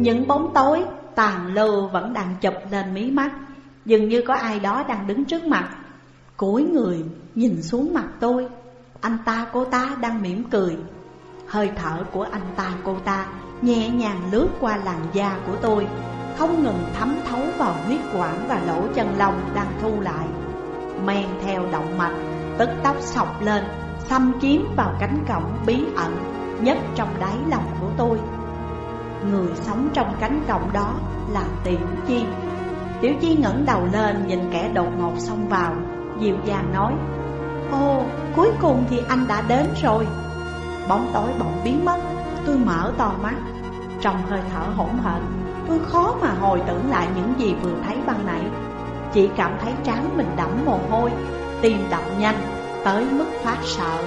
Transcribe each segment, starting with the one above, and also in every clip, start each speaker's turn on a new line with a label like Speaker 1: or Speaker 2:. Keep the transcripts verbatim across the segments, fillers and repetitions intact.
Speaker 1: Những bóng tối tàn lưu vẫn đang chụp lên mí mắt. Dường như có ai đó đang đứng trước mặt, cúi người nhìn xuống mặt tôi. Anh ta cô ta đang mỉm cười. Hơi thở của anh ta cô ta nhẹ nhàng lướt qua làn da của tôi, không ngừng thấm thấu vào huyết quản và lỗ chân lông đang thu lại, men theo động mạch, tức tốc xộc lên, xâm chiếm vào cánh cổng bí ẩn nhất trong đáy lòng của tôi. Người sống trong cánh cổng đó là Tiểu Chi. Tiểu Chi ngẩng đầu lên nhìn kẻ đột ngột xông vào, dịu dàng nói: "Ồ, cuối cùng thì anh đã đến rồi." Bóng tối bỗng biến mất. Tôi mở to mắt. Trong hơi thở hỗn hển, tôi khó mà hồi tưởng lại những gì vừa thấy ban nãy. Chỉ cảm thấy trán mình đẫm mồ hôi, tim đập nhanh tới mức phát sợ.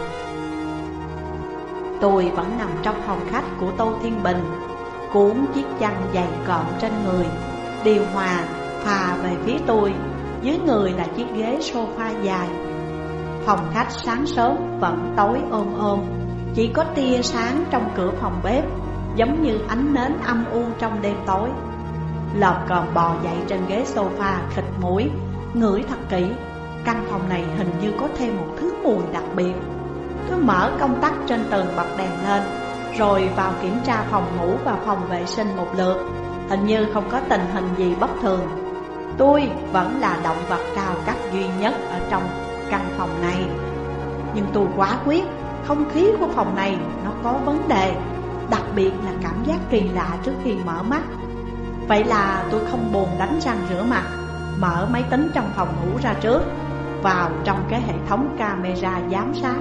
Speaker 1: Tôi vẫn nằm trong phòng khách của Tô Thiên Bình, cuốn chiếc chăn dày cộm trên người. Điều hòa phà về phía tôi, dưới người là chiếc ghế sofa dài. Phòng khách sáng sớm vẫn tối ôm ôm, chỉ có tia sáng trong cửa phòng bếp, giống như ánh nến âm u trong đêm tối. Lợp còm bò dậy trên ghế sofa, khịt mũi, ngửi thật kỹ. Căn phòng này hình như có thêm một thứ mùi đặc biệt. Tôi mở công tắc trên tường bật đèn lên, rồi vào kiểm tra phòng ngủ và phòng vệ sinh một lượt. Hình như không có tình hình gì bất thường. Tôi vẫn là động vật cao cấp duy nhất ở trong căn phòng này. Nhưng tôi quá quyết, không khí của phòng này nó có vấn đề, đặc biệt là cảm giác kỳ lạ trước khi mở mắt. Vậy là tôi không buồn đánh răng rửa mặt, mở máy tính trong phòng ngủ ra trước, vào trong cái hệ thống camera giám sát.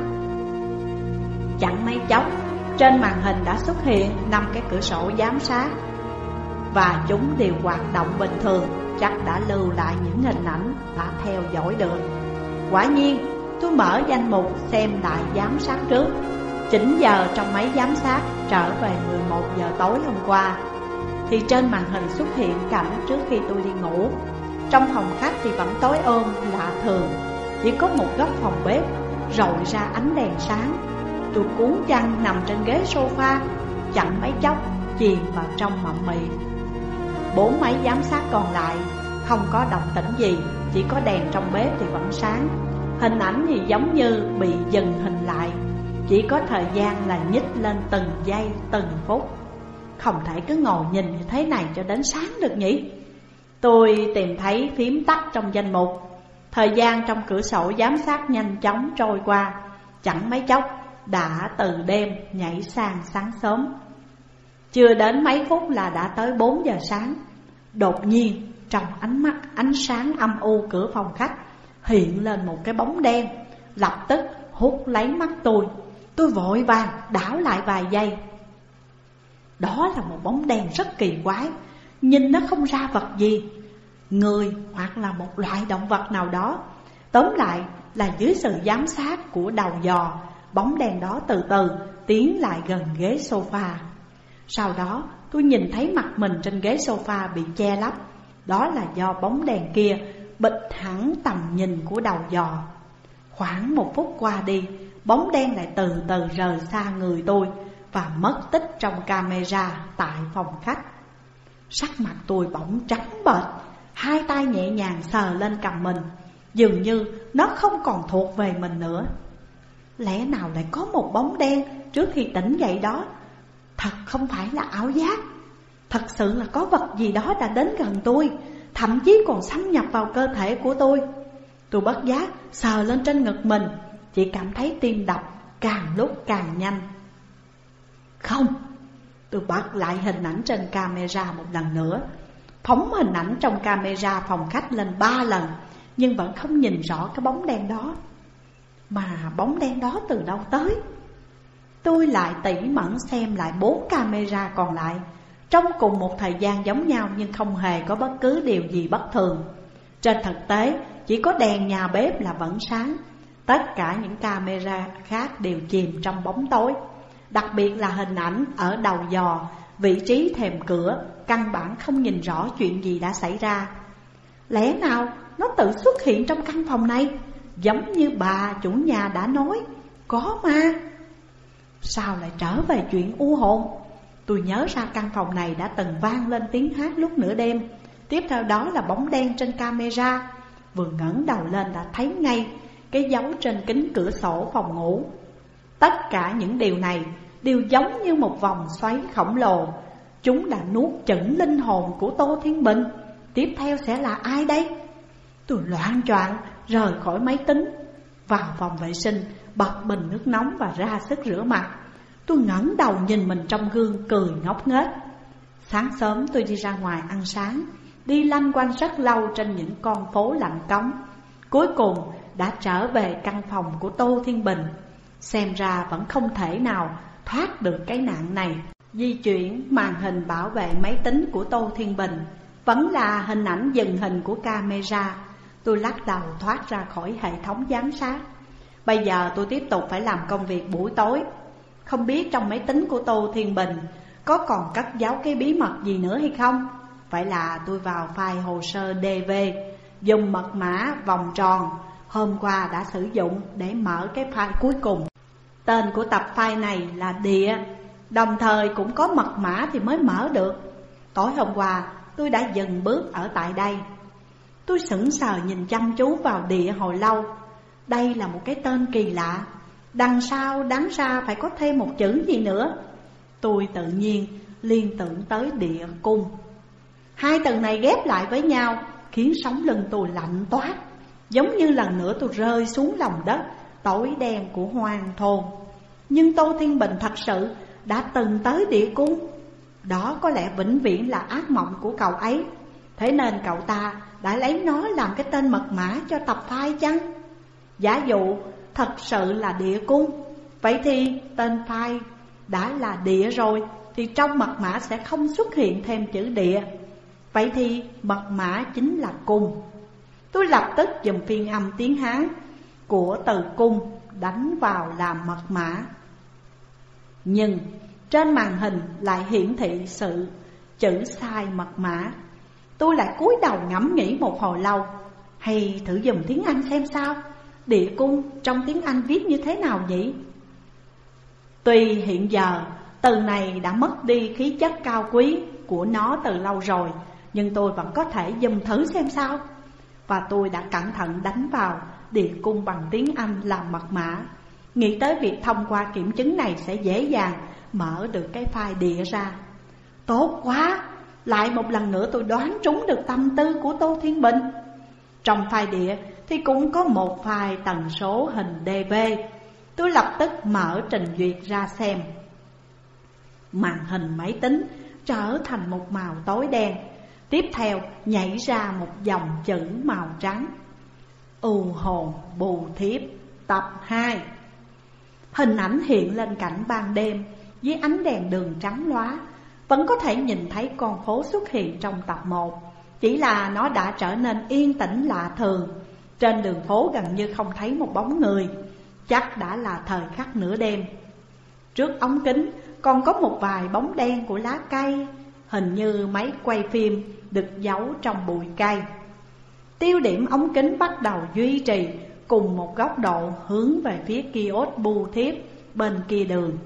Speaker 1: Chẳng mấy chốc, trên màn hình đã xuất hiện năm cái cửa sổ giám sát, và chúng đều hoạt động bình thường, chắc đã lưu lại những hình ảnh đã theo dõi được. Quả nhiên, tôi mở danh mục xem lại giám sát trước. Chỉnh giờ trong máy giám sát trở về mười một giờ tối hôm qua, thì trên màn hình xuất hiện cảnh trước khi tôi đi ngủ. Trong phòng khách thì vẫn tối ôm lạ thường, chỉ có một góc phòng bếp rọi ra ánh đèn sáng. Tôi cuốn chăn nằm trên ghế sofa, chẳng mấy chốc chìm vào trong mộng mị. Bốn máy giám sát còn lại không có động tĩnh gì, chỉ có đèn trong bếp thì vẫn sáng. Hình ảnh thì giống như bị dừng hình lại, chỉ có thời gian là nhích lên từng giây từng phút. Không thể cứ ngồi nhìn như thế này cho đến sáng được nhỉ. Tôi tìm thấy phím tắt trong danh mục. Thời gian trong cửa sổ giám sát nhanh chóng trôi qua, chẳng mấy chốc đã từ đêm nhảy sang sáng sớm. Chưa đến mấy phút là đã tới bốn giờ sáng. Đột nhiên trong ánh mắt ánh sáng âm u cửa phòng khách hiện lên một cái bóng đen, lập tức hút lấy mắt tôi. Tôi vội vàng đảo lại vài giây. Đó là một bóng đen rất kỳ quái, nhìn nó không ra vật gì, người hoặc là một loại động vật nào đó. Tóm lại là dưới sự giám sát của đầu dò, bóng đen đó từ từ tiến lại gần ghế sofa. Sau đó tôi nhìn thấy mặt mình trên ghế sofa bị che lấp. Đó là do bóng đèn kia bịt hẳn tầm nhìn của đầu dò. Khoảng một phút qua đi, bóng đen lại từ từ rời xa người tôi và mất tích trong camera tại phòng khách. Sắc mặt tôi bỗng trắng bệch, hai tay nhẹ nhàng sờ lên cằm mình. Dường như nó không còn thuộc về mình nữa. Lẽ nào lại có một bóng đen trước khi tỉnh dậy đó? Thật không phải là ảo giác. Thật sự là có vật gì đó đã đến gần tôi, thậm chí còn xâm nhập vào cơ thể của tôi. Tôi bất giác sờ lên trên ngực mình, chỉ cảm thấy tim đập càng lúc càng nhanh. Không, tôi bật lại hình ảnh trên camera một lần nữa, phóng hình ảnh trong camera phòng khách lên ba lần, nhưng vẫn không nhìn rõ cái bóng đen đó. Mà bóng đen đó từ đâu tới? Tôi lại tỉ mẩn xem lại bốn camera còn lại, trong cùng một thời gian giống nhau nhưng không hề có bất cứ điều gì bất thường. Trên thực tế, chỉ có đèn nhà bếp là vẫn sáng. Tất cả những camera khác đều chìm trong bóng tối. Đặc biệt là hình ảnh ở đầu dò, vị trí thềm cửa, căn bản không nhìn rõ chuyện gì đã xảy ra. Lẽ nào nó tự xuất hiện trong căn phòng này, giống như bà chủ nhà đã nói, có ma? Sao lại trở về chuyện u hồn? Tôi nhớ ra căn phòng này đã từng vang lên tiếng hát lúc nửa đêm. Tiếp theo đó là bóng đen trên camera. Vừa ngẩng đầu lên đã thấy ngay cái dấu trên kính cửa sổ phòng ngủ. Tất cả những điều này đều giống như một vòng xoáy khổng lồ. Chúng đã nuốt chửng linh hồn của Tô Thiên Bình. Tiếp theo sẽ là ai đây? Tôi loạng choạng rời khỏi máy tính, vào phòng vệ sinh, bật bình nước nóng và ra sức rửa mặt. Tôi ngẩng đầu nhìn mình trong gương cười ngốc nghếch. Sáng sớm tôi đi ra ngoài ăn sáng, đi lanh quanh rất lâu trên những con phố lạnh cống. Cuối cùng đã trở về căn phòng của Tô Thiên Bình. Xem ra vẫn không thể nào thoát được cái nạn này. Di chuyển màn hình bảo vệ máy tính của Tô Thiên Bình vẫn là hình ảnh dừng hình của camera. Tôi lắc đầu thoát ra khỏi hệ thống giám sát. Bây giờ tôi tiếp tục phải làm công việc buổi tối. Không biết trong máy tính của Tô Thiên Bình có còn cất giấu cái bí mật gì nữa hay không? Vậy là tôi vào file hồ sơ đê vê, dùng mật mã vòng tròn hôm qua đã sử dụng để mở cái file cuối cùng. Tên của tập file này là Địa, đồng thời cũng có mật mã thì mới mở được. Tối hôm qua tôi đã dừng bước ở tại đây. Tôi sững sờ nhìn chăm chú vào Địa hồi lâu. Đây là một cái tên kỳ lạ. Đằng sau đáng ra phải có thêm một chữ gì nữa. Tôi tự nhiên liên tưởng tới địa cung. Hai từ này ghép lại với nhau khiến sống lưng tôi lạnh toát, giống như lần nữa tôi rơi xuống lòng đất tối đen của hoang thôn. Nhưng Tô Thiên Bình thật sự đã từng tới địa cung. Đó có lẽ vĩnh viễn là ác mộng của cậu ấy. Thế nên cậu ta đã lấy nó làm cái tên mật mã cho tập file chăng? Giả dụ thật sự là địa cung, vậy thì tên file đã là địa rồi, thì trong mật mã sẽ không xuất hiện thêm chữ địa. Vậy thì mật mã chính là cung. Tôi lập tức dùng phiên âm tiếng Hán của từ cung đánh vào làm mật mã. Nhưng trên màn hình lại hiển thị sự chữ sai mật mã. Tôi lại cúi đầu ngẫm nghĩ một hồi lâu. Hay thử dùng tiếng Anh xem sao? Địa cung trong tiếng Anh viết như thế nào nhỉ? Tuy hiện giờ từ này đã mất đi khí chất cao quý của nó từ lâu rồi, nhưng tôi vẫn có thể dùng thử xem sao. Và tôi đã cẩn thận đánh vào địa cung bằng tiếng Anh làm mật mã, nghĩ tới việc thông qua kiểm chứng này sẽ dễ dàng mở được cái file địa ra. Tốt quá! Lại một lần nữa tôi đoán trúng được tâm tư của Tô Thiên Bình. Trong file địa thì cũng có một file tần số hình đê vê. Tôi lập tức mở trình duyệt ra xem. Màn hình máy tính trở thành một màu tối đen. Tiếp theo nhảy ra một dòng chữ màu trắng: U hồn bù thiếp tập hai. Hình ảnh hiện lên cảnh ban đêm dưới ánh đèn đường trắng loá. Vẫn có thể nhìn thấy con phố xuất hiện trong tập một, chỉ là nó đã trở nên yên tĩnh lạ thường. Trên đường phố gần như không thấy một bóng người, chắc đã là thời khắc nửa đêm. Trước ống kính còn có một vài bóng đen của lá cây, hình như máy quay phim được giấu trong bụi cây. Tiêu điểm ống kính bắt đầu duy trì cùng một góc độ hướng về phía kiosk bưu thiếp bên kia đường.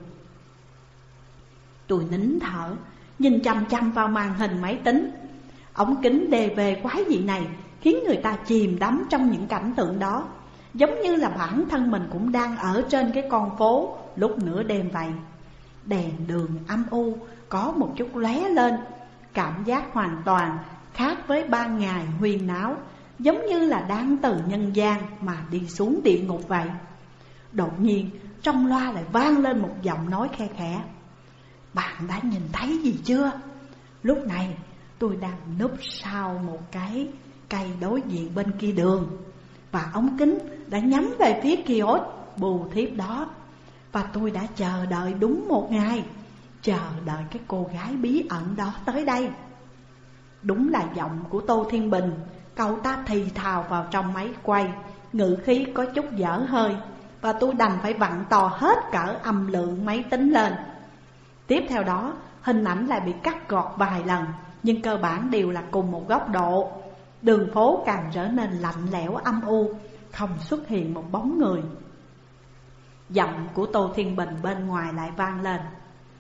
Speaker 1: Tôi nín thở, nhìn chăm chăm vào màn hình máy tính. Ống kính đê vê quái dị này khiến người ta chìm đắm trong những cảnh tượng đó, giống như là bản thân mình cũng đang ở trên cái con phố lúc nửa đêm vậy. Đèn đường âm u có một chút lóe lên, cảm giác hoàn toàn khác với ban ngày huyên náo, giống như là đang từ nhân gian mà đi xuống địa ngục vậy. Đột nhiên trong loa lại vang lên một giọng nói khe khẽ: Bạn đã nhìn thấy gì chưa? Lúc này tôi đang núp sau một cái cây đối diện bên kia đường, và ống kính đã nhắm về phía kiosk bưu thiếp đó. Và tôi đã chờ đợi đúng một ngày, chờ đợi cái cô gái bí ẩn đó tới đây. Đúng là giọng của Tô Thiên Bình. Cậu ta thì thào vào trong máy quay, ngữ khí có chút dở hơi, và tôi đành phải vặn to hết cỡ âm lượng máy tính lên. Tiếp theo đó hình ảnh lại bị cắt gọt vài lần, nhưng cơ bản đều là cùng một góc độ. Đường phố càng trở nên lạnh lẽo âm u, không xuất hiện một bóng người. Giọng của Tô Thiên Bình bên ngoài lại vang lên: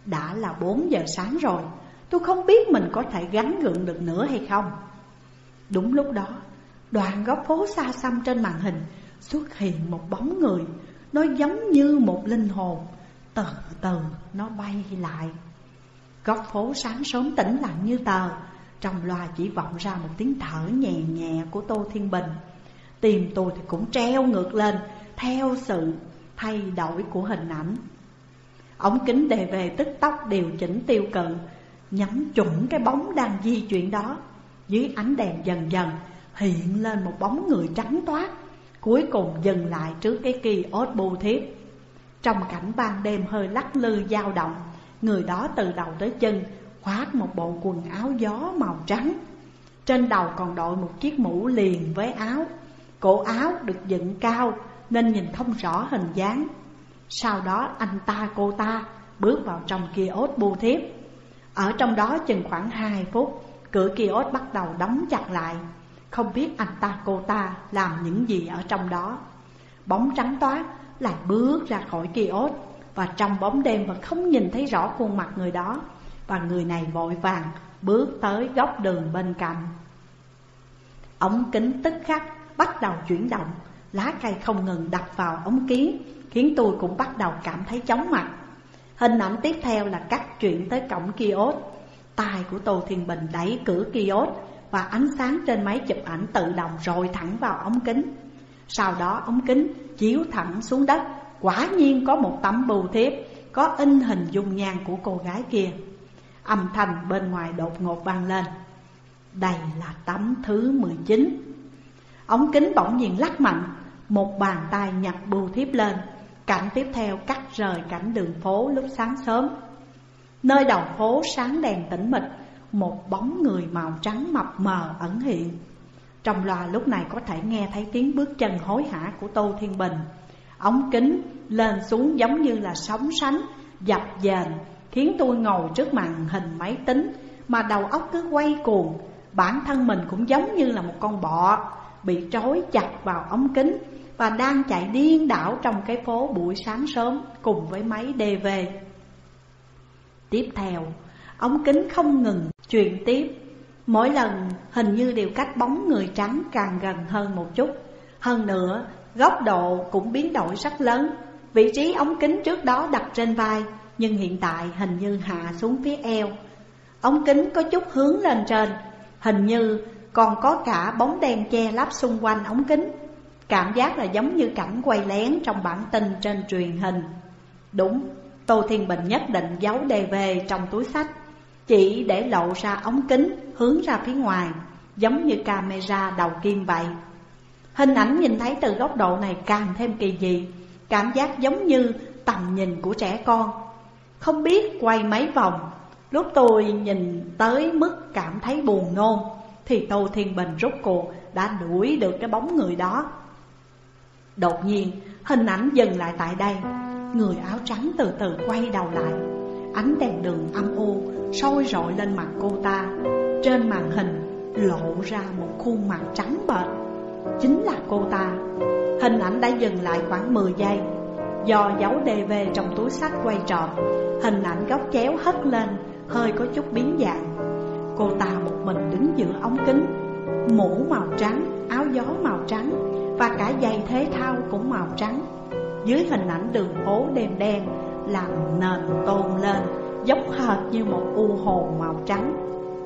Speaker 1: Đã là bốn giờ sáng rồi, tôi không biết mình có thể gắng gượng được nữa hay không. Đúng lúc đó, đoạn góc phố xa xăm trên màn hình xuất hiện một bóng người. Nó giống như một linh hồn, từ từ nó bay lại. Góc phố sáng sớm tĩnh lặng như tờ. Trong loa chỉ vọng ra một tiếng thở nhẹ nhẹ của Tô Thiên Bình. Tim tôi thì cũng treo ngược lên theo sự thay đổi của hình ảnh. Ống kính đề về tức tốc điều chỉnh tiêu cự, nhắm chuẩn cái bóng đang di chuyển đó. Dưới ánh đèn dần dần hiện lên một bóng người trắng toát, cuối cùng dừng lại trước cái kiosk bưu thiếp. Trong cảnh ban đêm hơi lắc lư dao động, người đó từ đầu tới chân khoác một bộ quần áo gió màu trắng. Trên đầu còn đội một chiếc mũ liền với áo. Cổ áo được dựng cao nên nhìn không rõ hình dáng. Sau đó anh ta cô ta bước vào trong kiosk bưu thiếp. Ở trong đó chừng khoảng hai phút, cửa kiosk bắt đầu đóng chặt lại. Không biết anh ta cô ta làm những gì ở trong đó. Bóng trắng toát lại bước ra khỏi kiosk, và trong bóng đêm vẫn không nhìn thấy rõ khuôn mặt người đó. Và người này vội vàng bước tới góc đường bên cạnh. Ống kính tức khắc bắt đầu chuyển động, lá cây không ngừng đập vào ống kiến, khiến tôi cũng bắt đầu cảm thấy chóng mặt. Hình ảnh tiếp theo là cắt chuyển tới cổng kiosk. Tay của Tô Thiên Bình đẩy cửa kiosk, và ánh sáng trên máy chụp ảnh tự động rọi thẳng vào ống kính. Sau đó ống kính chiếu thẳng xuống đất. Quả nhiên có một tấm bưu thiếp có in hình dung nhan của cô gái kia. Âm thanh bên ngoài đột ngột vang lên: đây là tấm thứ mười chín. Ống kính bỗng nhiên lắc mạnh, một bàn tay nhặt bưu thiếp lên. Cảnh tiếp theo cắt rời cảnh đường phố lúc sáng sớm. Nơi đầu phố sáng đèn tĩnh mịch, một bóng người màu trắng mập mờ ẩn hiện. Trong loa lúc này có thể nghe thấy tiếng bước chân hối hả của Tô Thiên Bình. Ống kính lên xuống giống như là sóng sánh, dập dềnh, khiến tôi ngồi trước màn hình máy tính mà đầu óc cứ quay cuồng. Bản thân mình cũng giống như là một con bọ bị trói chặt vào ống kính và đang chạy điên đảo trong cái phố buổi sáng sớm cùng với máy đê vê. Tiếp theo, ống kính không ngừng truyền tiếp. Mỗi lần hình như đều cách bóng người trắng càng gần hơn một chút. Hơn nữa, góc độ cũng biến đổi rất lớn. Vị trí ống kính trước đó đặt trên vai, nhưng hiện tại hình như hạ xuống phía eo. Ống kính có chút hướng lên trên, hình như còn có cả bóng đen che lấp xung quanh ống kính. Cảm giác là giống như cảnh quay lén trong bản tin trên truyền hình. Đúng, Tô Thiên Bình nhất định giấu đê vê trong túi xách, chỉ để lộ ra ống kính hướng ra phía ngoài, giống như camera đầu kim vậy. Hình ảnh nhìn thấy từ góc độ này càng thêm kỳ dị, cảm giác giống như tầm nhìn của trẻ con. Không biết quay mấy vòng, lúc tôi nhìn tới mức cảm thấy buồn nôn, thì Tô Thiên Bình rốt cuộc đã đuổi được cái bóng người đó. Đột nhiên hình ảnh dừng lại tại đây. Người áo trắng từ từ quay đầu lại. Ánh đèn đường âm u soi rọi lên mặt cô ta. Trên màn hình lộ ra một khuôn mặt trắng bệch. Chính là cô ta. Hình ảnh đã dừng lại khoảng mười giây. Do dấu đê vê trong túi xách quay tròn, hình ảnh góc chéo hất lên, hơi có chút biến dạng. Cô ta một mình đứng giữa ống kính, mũ màu trắng, áo gió màu trắng, và cả giày thể thao cũng màu trắng. Dưới hình ảnh đường phố đêm đen làm nền tôn lên, giống hệt như một u hồn màu trắng.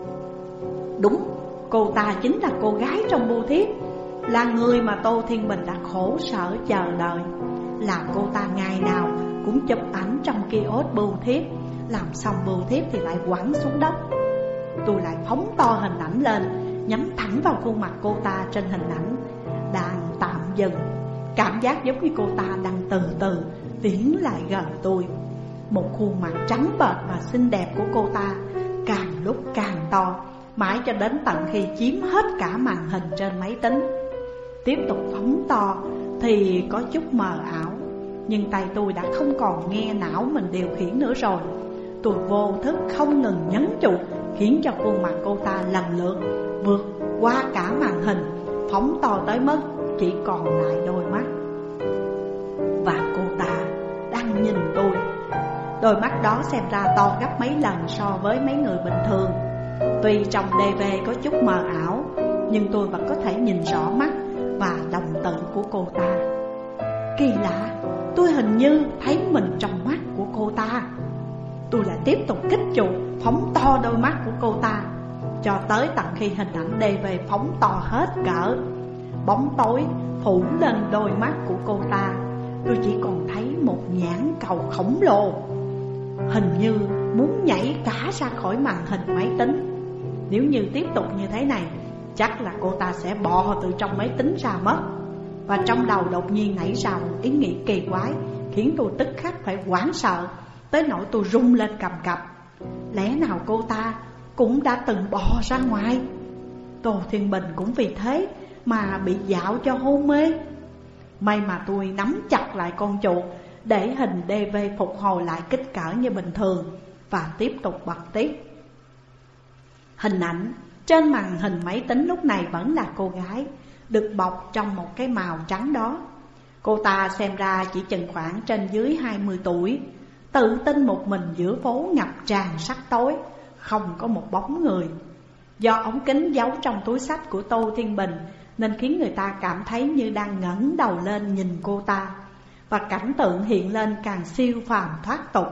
Speaker 1: Đúng, cô ta chính là cô gái trong bưu thiếp, là người mà Tô Thiên Bình đã khổ sở chờ đợi. Là cô ta ngày nào cũng chụp ảnh trong kiosk bưu thiếp, làm xong bưu thiếp thì lại quẳng xuống đất. Tôi lại phóng to hình ảnh lên, nhắm thẳng vào khuôn mặt cô ta trên hình ảnh đang tạm dừng. Cảm giác giống như cô ta đang từ từ tiến lại gần tôi. Một khuôn mặt trắng bệch và xinh đẹp của cô ta càng lúc càng to, mãi cho đến tận khi chiếm hết cả màn hình trên máy tính. Tiếp tục phóng to thì có chút mờ ảo, nhưng tay tôi đã không còn nghe não mình điều khiển nữa rồi. Tôi vô thức không ngừng nhấn chuột, khiến cho khuôn mặt cô ta lần lượt vượt qua cả màn hình, phóng to tới mức chỉ còn lại đôi mắt. Và cô ta đang nhìn tôi. Đôi mắt đó xem ra to gấp mấy lần so với mấy người bình thường. Tuy trong đê vê có chút mờ ảo, nhưng tôi vẫn có thể nhìn rõ mắt và đồng tử của cô ta. Kỳ lạ, tôi hình như thấy mình trong mắt của cô ta. Tôi lại tiếp tục kích chuột, phóng to đôi mắt của cô ta, cho tới tận khi hình ảnh đê vê phóng to hết cỡ. Bóng tối phủ lên đôi mắt của cô ta. Tôi chỉ còn thấy một nhãn cầu khổng lồ, hình như muốn nhảy cả ra khỏi màn hình máy tính. Nếu như tiếp tục như thế này, chắc là cô ta sẽ bò từ trong máy tính ra mất. Và trong đầu đột nhiên nảy ra một ý nghĩ kỳ quái, khiến tôi tức khắc phải hoảng sợ, tới nỗi tôi rung lên cầm cập. Lẽ nào cô ta cũng đã từng bò ra ngoài? Tô Thiên Bình cũng vì thế mà bị dạo cho hôn mê. May mà tôi nắm chặt lại con chuột, để hình đê vê phục hồi lại kích cỡ như bình thường, và tiếp tục bật tiếp. Hình ảnh trên màn hình máy tính lúc này vẫn là cô gái, được bọc trong một cái màu trắng đó. Cô ta xem ra chỉ chừng khoảng trên dưới hai mươi tuổi, tự tin một mình giữa phố ngập tràn sắc tối, không có một bóng người. Do ống kính giấu trong túi xách của Tô Thiên Bình nên khiến người ta cảm thấy như đang ngẩng đầu lên nhìn cô ta, và cảnh tượng hiện lên càng siêu phàm thoát tục.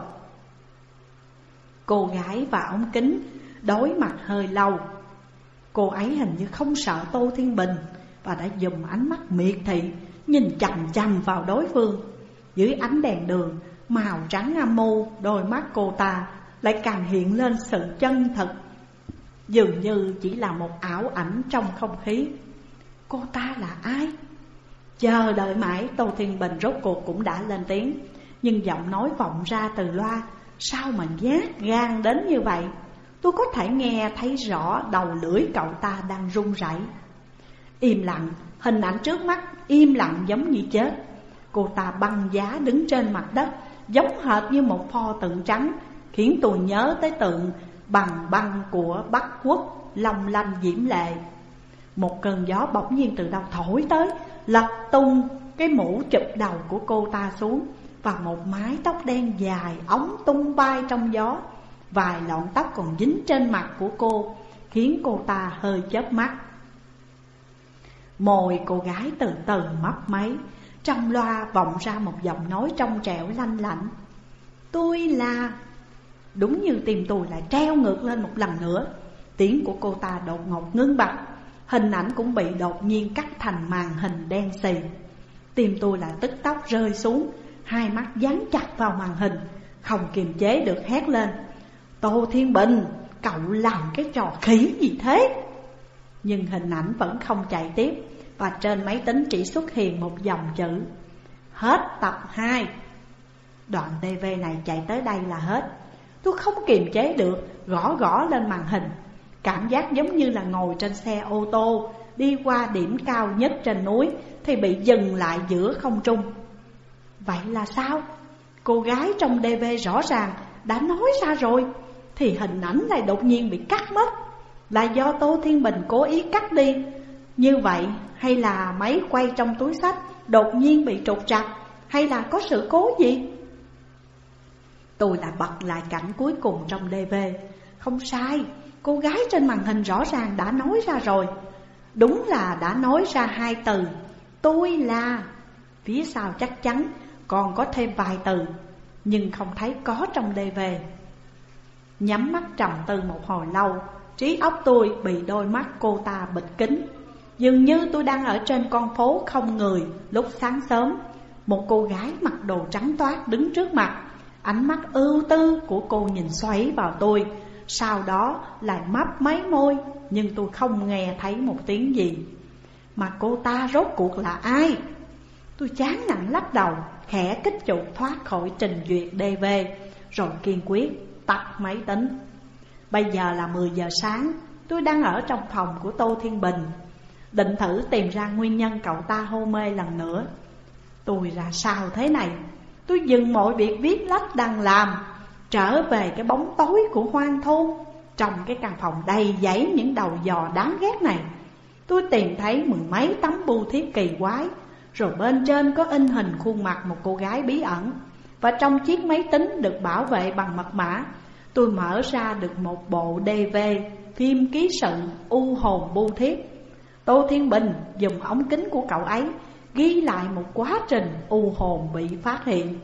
Speaker 1: Cô gái và ống kính đối mặt hơi lâu. Cô ấy hình như không sợ Tô Thiên Bình và đã dùng ánh mắt miệt thị nhìn chằm chằm vào đối phương. Dưới ánh đèn đường màu trắng âm u, đôi mắt cô ta lại càng hiện lên sự chân thực, dường như chỉ là một ảo ảnh trong không khí. Cô ta là ai? Chờ đợi mãi, Tô Thiên Bình rốt cuộc cũng đã lên tiếng, nhưng giọng nói vọng ra từ loa sao mà nhát gan đến như vậy. Tôi có thể nghe thấy rõ đầu lưỡi cậu ta đang run rẩy. Im lặng, hình ảnh trước mắt im lặng giống như chết. Cô ta băng giá đứng trên mặt đất, giống hệt như một pho tượng trắng, khiến tôi nhớ tới tượng bằng băng của Bắc Quốc long lanh diễm lệ. Một cơn gió bỗng nhiên từ đâu thổi tới, lật tung cái mũ chụp đầu của cô ta xuống, và một mái tóc đen dài óng tung bay trong gió. Vài lọn tóc còn dính trên mặt của cô, khiến cô ta hơi chớp mắt. Môi cô gái từ từ mấp máy, trong loa vọng ra một giọng nói trong trẻo lanh lảnh. Tôi là... Đúng như tim tôi lại treo ngược lên một lần nữa. Tiếng của cô ta đột ngột ngưng bặt, hình ảnh cũng bị đột nhiên cắt thành màn hình đen xì. Tim tôi lại tức tốc rơi xuống, hai mắt dán chặt vào màn hình, không kiềm chế được hét lên. Tô Thiên Bình, cậu làm cái trò khỉ gì thế? Nhưng hình ảnh vẫn không chạy tiếp, và trên máy tính chỉ xuất hiện một dòng chữ: hết tập hai. Đoạn tê vê này chạy tới đây là hết. Tôi không kiềm chế được, gõ gõ lên màn hình. Cảm giác giống như là ngồi trên xe ô tô, đi qua điểm cao nhất trên núi thì bị dừng lại giữa không trung. Vậy là sao? Cô gái trong đê vê rõ ràng đã nói ra rồi, thì hình ảnh lại đột nhiên bị cắt mất. Là do Tô Thiên Bình cố ý cắt đi như vậy, hay là máy quay trong túi xách đột nhiên bị trục trặc, hay là có sự cố gì? Tôi đã bật lại cảnh cuối cùng trong đê vê. Không sai, cô gái trên màn hình rõ ràng đã nói ra rồi. Đúng là đã nói ra hai từ tôi là. Phía sau chắc chắn còn có thêm vài từ, nhưng không thấy có trong đê vê. Nhắm mắt trầm tư một hồi lâu, trí óc tôi bị đôi mắt cô ta bịt kín. Dường như tôi đang ở trên con phố không người lúc sáng sớm. Một cô gái mặc đồ trắng toát đứng trước mặt. Ánh mắt ưu tư của cô nhìn xoáy vào tôi, sau đó lại mấp máy môi, nhưng tôi không nghe thấy một tiếng gì. Mà cô ta rốt cuộc là ai? Tôi chán nản lắc đầu, khẽ kích chuột thoát khỏi trình duyệt đê vê, rồi kiên quyết tắt máy tính. Bây giờ là mười giờ sáng, tôi đang ở trong phòng của Tô Thiên Bình, định thử tìm ra nguyên nhân cậu ta hôn mê lần nữa. Tôi ra sao thế này? Tôi dừng mọi việc viết lách đang làm, trở về cái bóng tối của hoang thôn. Trong cái căn phòng đầy dãy những đầu giò đáng ghét này, tôi tìm thấy mười mấy tấm bưu thiếp kỳ quái, rồi bên trên có in hình khuôn mặt một cô gái bí ẩn. và trong chiếc máy tính được bảo vệ bằng mật mã, tôi mở ra được một bộ đê vê phim ký sự U Hồn Bu Thiết. Tô Thiên Bình dùng ống kính của cậu ấy ghi lại một quá trình u hồn bị phát hiện.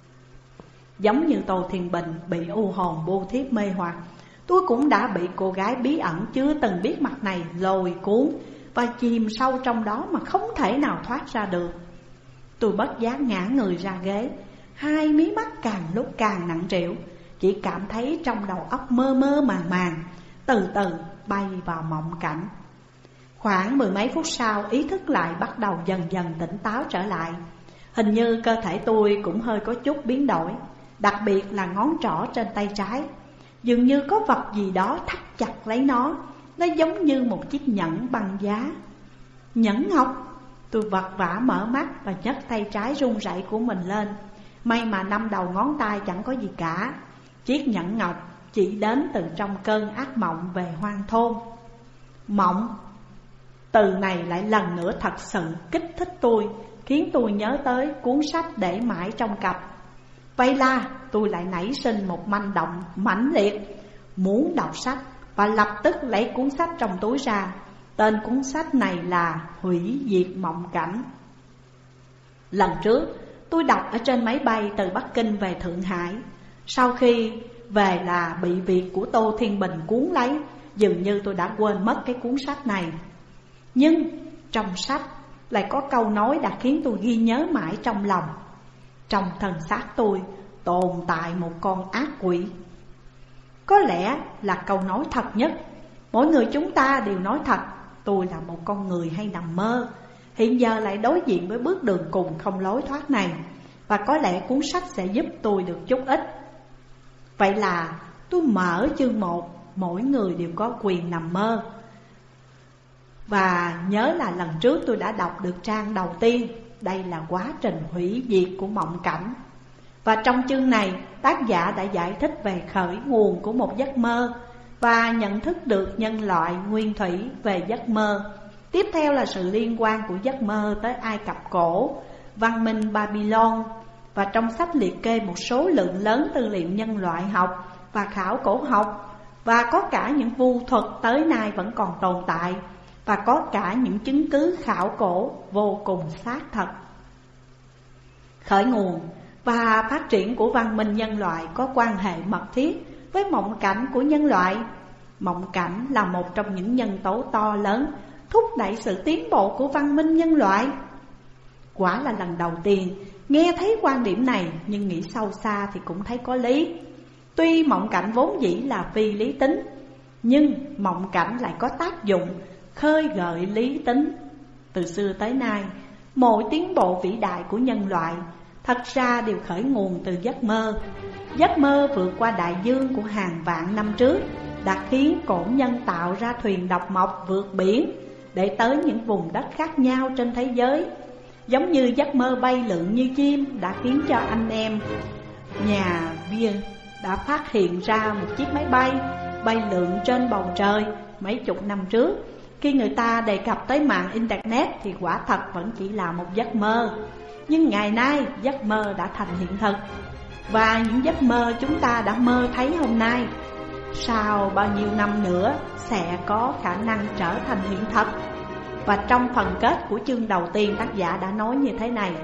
Speaker 1: Giống như Tô Thiên Bình bị u hồn Bu Thiết mê hoặc, tôi cũng đã bị cô gái bí ẩn chưa từng biết mặt này lôi cuốn và chìm sâu trong đó mà không thể nào thoát ra được. Tôi bất giác ngã người ra ghế, hai mí mắt càng lúc càng nặng trĩu, chỉ cảm thấy trong đầu óc mơ mơ màng màng, từ từ bay vào mộng cảnh. Khoảng mười mấy phút sau, ý thức lại bắt đầu dần dần tỉnh táo trở lại. Hình như cơ thể tôi cũng hơi có chút biến đổi, đặc biệt là ngón trỏ trên tay trái. Dường như có vật gì đó thắt chặt lấy nó, nó giống như một chiếc nhẫn bằng giá. Nhẫn ngọc. Tôi vật vã mở mắt và nhấc tay trái run rẩy của mình lên. May mà năm đầu ngón tay chẳng có gì cả. Chiếc nhẫn ngọc chỉ đến từ trong cơn ác mộng về hoang thôn. Mộng. Từ này lại lần nữa thật sự kích thích tôi, khiến tôi nhớ tới cuốn sách để mãi trong cặp. Vậy là tôi lại nảy sinh một manh động mãnh liệt, muốn đọc sách và lập tức lấy cuốn sách trong túi ra. Tên cuốn sách này là Hủy Diệt Mộng Cảnh. Lần trước tôi đọc ở trên máy bay từ Bắc Kinh về Thượng Hải. Sau khi về là bị việc của Tô Thiên Bình cuốn lấy, dường như tôi đã quên mất cái cuốn sách này. Nhưng trong sách lại có câu nói đã khiến tôi ghi nhớ mãi trong lòng. Trong thân xác tôi tồn tại một con ác quỷ. Có lẽ là câu nói thật nhất. Mỗi người chúng ta đều nói thật, tôi là một con người hay nằm mơ, hiện giờ lại đối diện với bước đường cùng không lối thoát này. Và có lẽ cuốn sách sẽ giúp tôi được chút ít. Vậy là tôi mở chương một, mỗi người đều có quyền nằm mơ. Và nhớ là lần trước tôi đã đọc được trang đầu tiên. Đây là quá trình hủy diệt của mộng cảnh. Và trong chương này, tác giả đã giải thích về khởi nguồn của một giấc mơ và nhận thức được nhân loại nguyên thủy về giấc mơ. Tiếp theo là sự liên quan của giấc mơ tới Ai Cập cổ, văn minh Babylon. Và trong sách liệt kê một số lượng lớn tư liệu nhân loại học và khảo cổ học. Và có cả những vu thuật tới nay vẫn còn tồn tại. Và có cả những chứng cứ khảo cổ vô cùng xác thật. Khởi nguồn và phát triển của văn minh nhân loại có quan hệ mật thiết với mộng cảnh của nhân loại. Mộng cảnh là một trong những nhân tố to lớn thúc đẩy sự tiến bộ của văn minh nhân loại. Quả là lần đầu tiên nghe thấy quan điểm này, nhưng nghĩ sâu xa thì cũng thấy có lý. Tuy mộng cảnh vốn dĩ là phi lý tính, nhưng mộng cảnh lại có tác dụng khơi gợi lý tính. Từ xưa tới nay, mọi tiến bộ vĩ đại của nhân loại thật ra đều khởi nguồn từ giấc mơ. Giấc mơ vượt qua đại dương của hàng vạn năm trước đã khiến cổ nhân tạo ra thuyền độc mộc vượt biển để tới những vùng đất khác nhau trên thế giới. Giống như giấc mơ bay lượn như chim đã khiến cho anh em nhà Viên đã phát hiện ra một chiếc máy bay bay lượn trên bầu trời mấy chục năm trước. Khi người ta đề cập tới mạng Internet thì quả thật vẫn chỉ là một giấc mơ. Nhưng ngày nay giấc mơ đã thành hiện thực. Và những giấc mơ chúng ta đã mơ thấy hôm nay, sau bao nhiêu năm nữa sẽ có khả năng trở thành hiện thực. Và trong phần kết của chương đầu tiên, tác giả đã nói như thế này: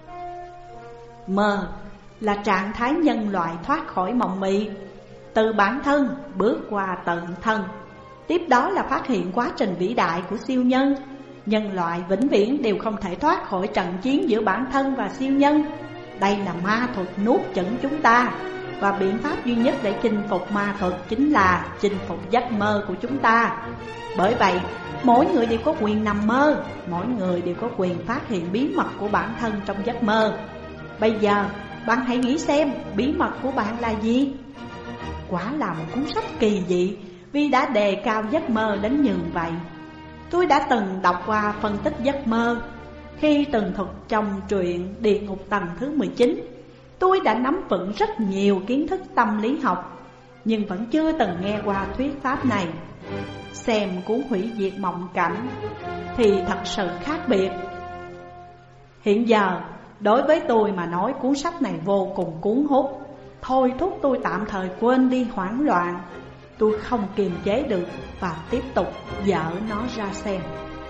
Speaker 1: mơ là trạng thái nhân loại thoát khỏi mộng mị, từ bản thân bước qua tận thân. Tiếp đó là phát hiện quá trình vĩ đại của siêu nhân. Nhân loại vĩnh viễn đều không thể thoát khỏi trận chiến giữa bản thân và siêu nhân. Đây là ma thuật nuốt chửng chúng ta. Và biện pháp duy nhất để chinh phục ma thuật chính là chinh phục giấc mơ của chúng ta. Bởi vậy, mỗi người đều có quyền nằm mơ. Mỗi người đều có quyền phát hiện bí mật của bản thân trong giấc mơ. Bây giờ, bạn hãy nghĩ xem bí mật của bạn là gì? Quả là một cuốn sách kỳ dị vì đã đề cao giấc mơ đến nhường vậy. Tôi đã từng đọc qua phân tích giấc mơ. Khi tường thuật trong truyện Địa Ngục tầng thứ mười chín, tôi đã nắm vững rất nhiều kiến thức tâm lý học, nhưng vẫn chưa từng nghe qua thuyết pháp này. Xem cuốn Hủy Diệt Mộng Cảnh thì thật sự khác biệt. Hiện giờ Đối với tôi mà nói, cuốn sách này vô cùng cuốn hút, thôi thúc tôi tạm thời quên đi hoảng loạn. Tôi không kiềm chế được và tiếp tục dở nó ra xem.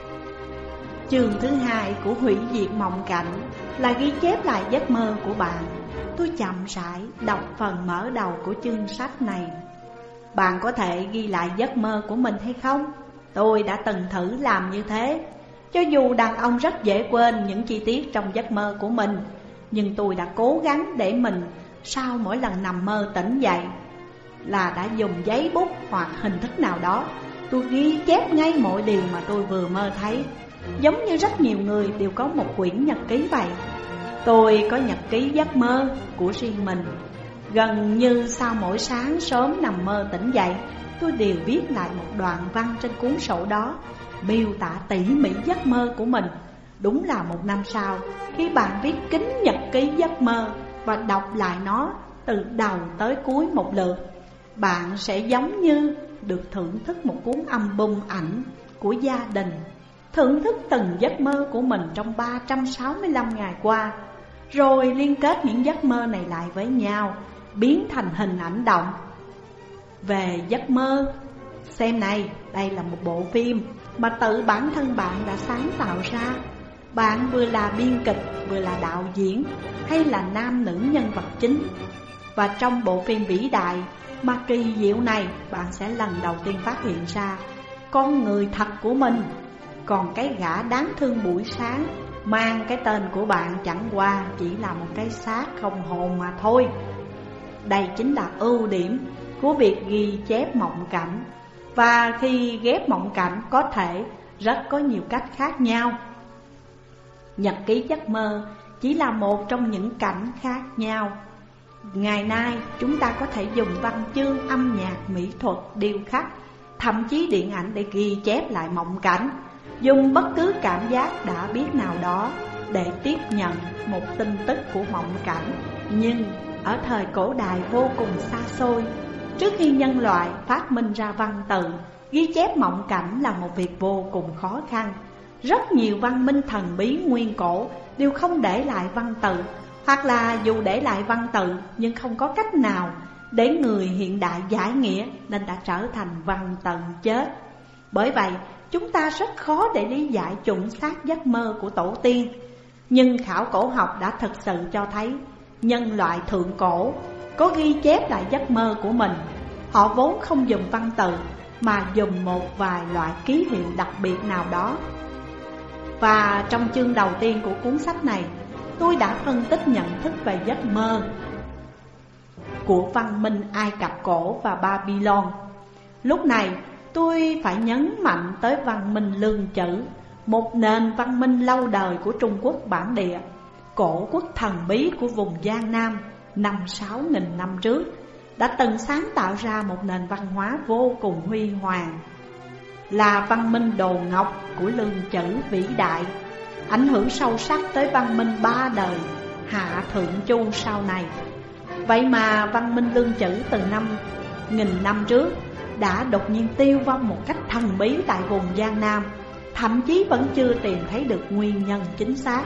Speaker 1: Chương thứ hai của Hủy diệt mộng cảnh là ghi chép lại giấc mơ của bạn. Tôi chậm rãi đọc phần mở đầu của chương sách này. Bạn có thể ghi lại giấc mơ của mình hay không? Tôi đã từng thử làm như thế. Cho dù đàn ông rất dễ quên những chi tiết trong giấc mơ của mình, nhưng tôi đã cố gắng để mình sau mỗi lần nằm mơ tỉnh dậy là đã dùng giấy bút hoặc hình thức nào đó, tôi ghi chép ngay mọi điều mà tôi vừa mơ thấy. Giống như rất nhiều người đều có một quyển nhật ký vậy. Tôi có nhật ký giấc mơ của riêng mình. Gần như sau mỗi sáng sớm nằm mơ tỉnh dậy, tôi đều viết lại một đoạn văn trên cuốn sổ đó, miêu tả tỉ mỉ giấc mơ của mình. Đúng là một năm sau, khi bạn viết kín nhật ký giấc mơ và đọc lại nó từ đầu tới cuối một lượt, bạn sẽ giống như được thưởng thức một cuốn album ảnh của gia đình, thưởng thức từng giấc mơ của mình trong ba trăm sáu mươi lăm ngày qua, rồi liên kết những giấc mơ này lại với nhau, biến thành hình ảnh động về giấc mơ. Xem này, đây là một bộ phim mà tự bản thân bạn đã sáng tạo ra. Bạn vừa là biên kịch, vừa là đạo diễn, hay là nam nữ nhân vật chính. Và trong bộ phim vĩ đại mà kỳ diệu này, bạn sẽ lần đầu tiên phát hiện ra con người thật của mình. Còn cái gã đáng thương buổi sáng mang cái tên của bạn chẳng qua chỉ là một cái xác không hồn mà thôi. Đây chính là ưu điểm của việc ghi chép mộng cảnh. Và khi ghép mộng cảnh có thể rất có nhiều cách khác nhau. Nhật ký giấc mơ chỉ là một trong những cảnh khác nhau. Ngày nay chúng ta có thể dùng văn chương, âm nhạc, mỹ thuật, điêu khắc, thậm chí điện ảnh để ghi chép lại mộng cảnh, dùng bất cứ cảm giác đã biết nào đó để tiếp nhận một tin tức của mộng cảnh. Nhưng ở thời cổ đại vô cùng xa xôi, trước khi nhân loại phát minh ra văn tự, ghi chép mộng cảnh là một việc vô cùng khó khăn. Rất nhiều văn minh thần bí nguyên cổ đều không để lại văn tự, hoặc là dù để lại văn tự nhưng không có cách nào để người hiện đại giải nghĩa, nên đã trở thành văn tự chết. Bởi vậy chúng ta rất khó để lý giải chuẩn xác giấc mơ của tổ tiên. Nhưng khảo cổ học đã thực sự cho thấy nhân loại thượng cổ có ghi chép lại giấc mơ của mình. Họ vốn không dùng văn tự mà dùng một vài loại ký hiệu đặc biệt nào đó. Và trong chương đầu tiên của cuốn sách này, tôi đã phân tích nhận thức về giấc mơ của văn minh Ai Cập cổ và Babylon. Lúc này tôi phải nhấn mạnh tới văn minh Lương Chữ, một nền văn minh lâu đời của Trung Quốc bản địa, cổ quốc thần bí của vùng Giang Nam năm sáu nghìn năm trước, đã từng sáng tạo ra một nền văn hóa vô cùng huy hoàng, là văn minh Đồ Ngọc của Lương Chữ vĩ đại, ảnh hưởng sâu sắc tới văn minh ba đời Hạ Thượng Chu sau này. Vậy mà văn minh Lương Chữ từ năm nghìn năm trước đã đột nhiên tiêu vong một cách thần bí tại vùng Giang Nam, thậm chí vẫn chưa tìm thấy được nguyên nhân chính xác.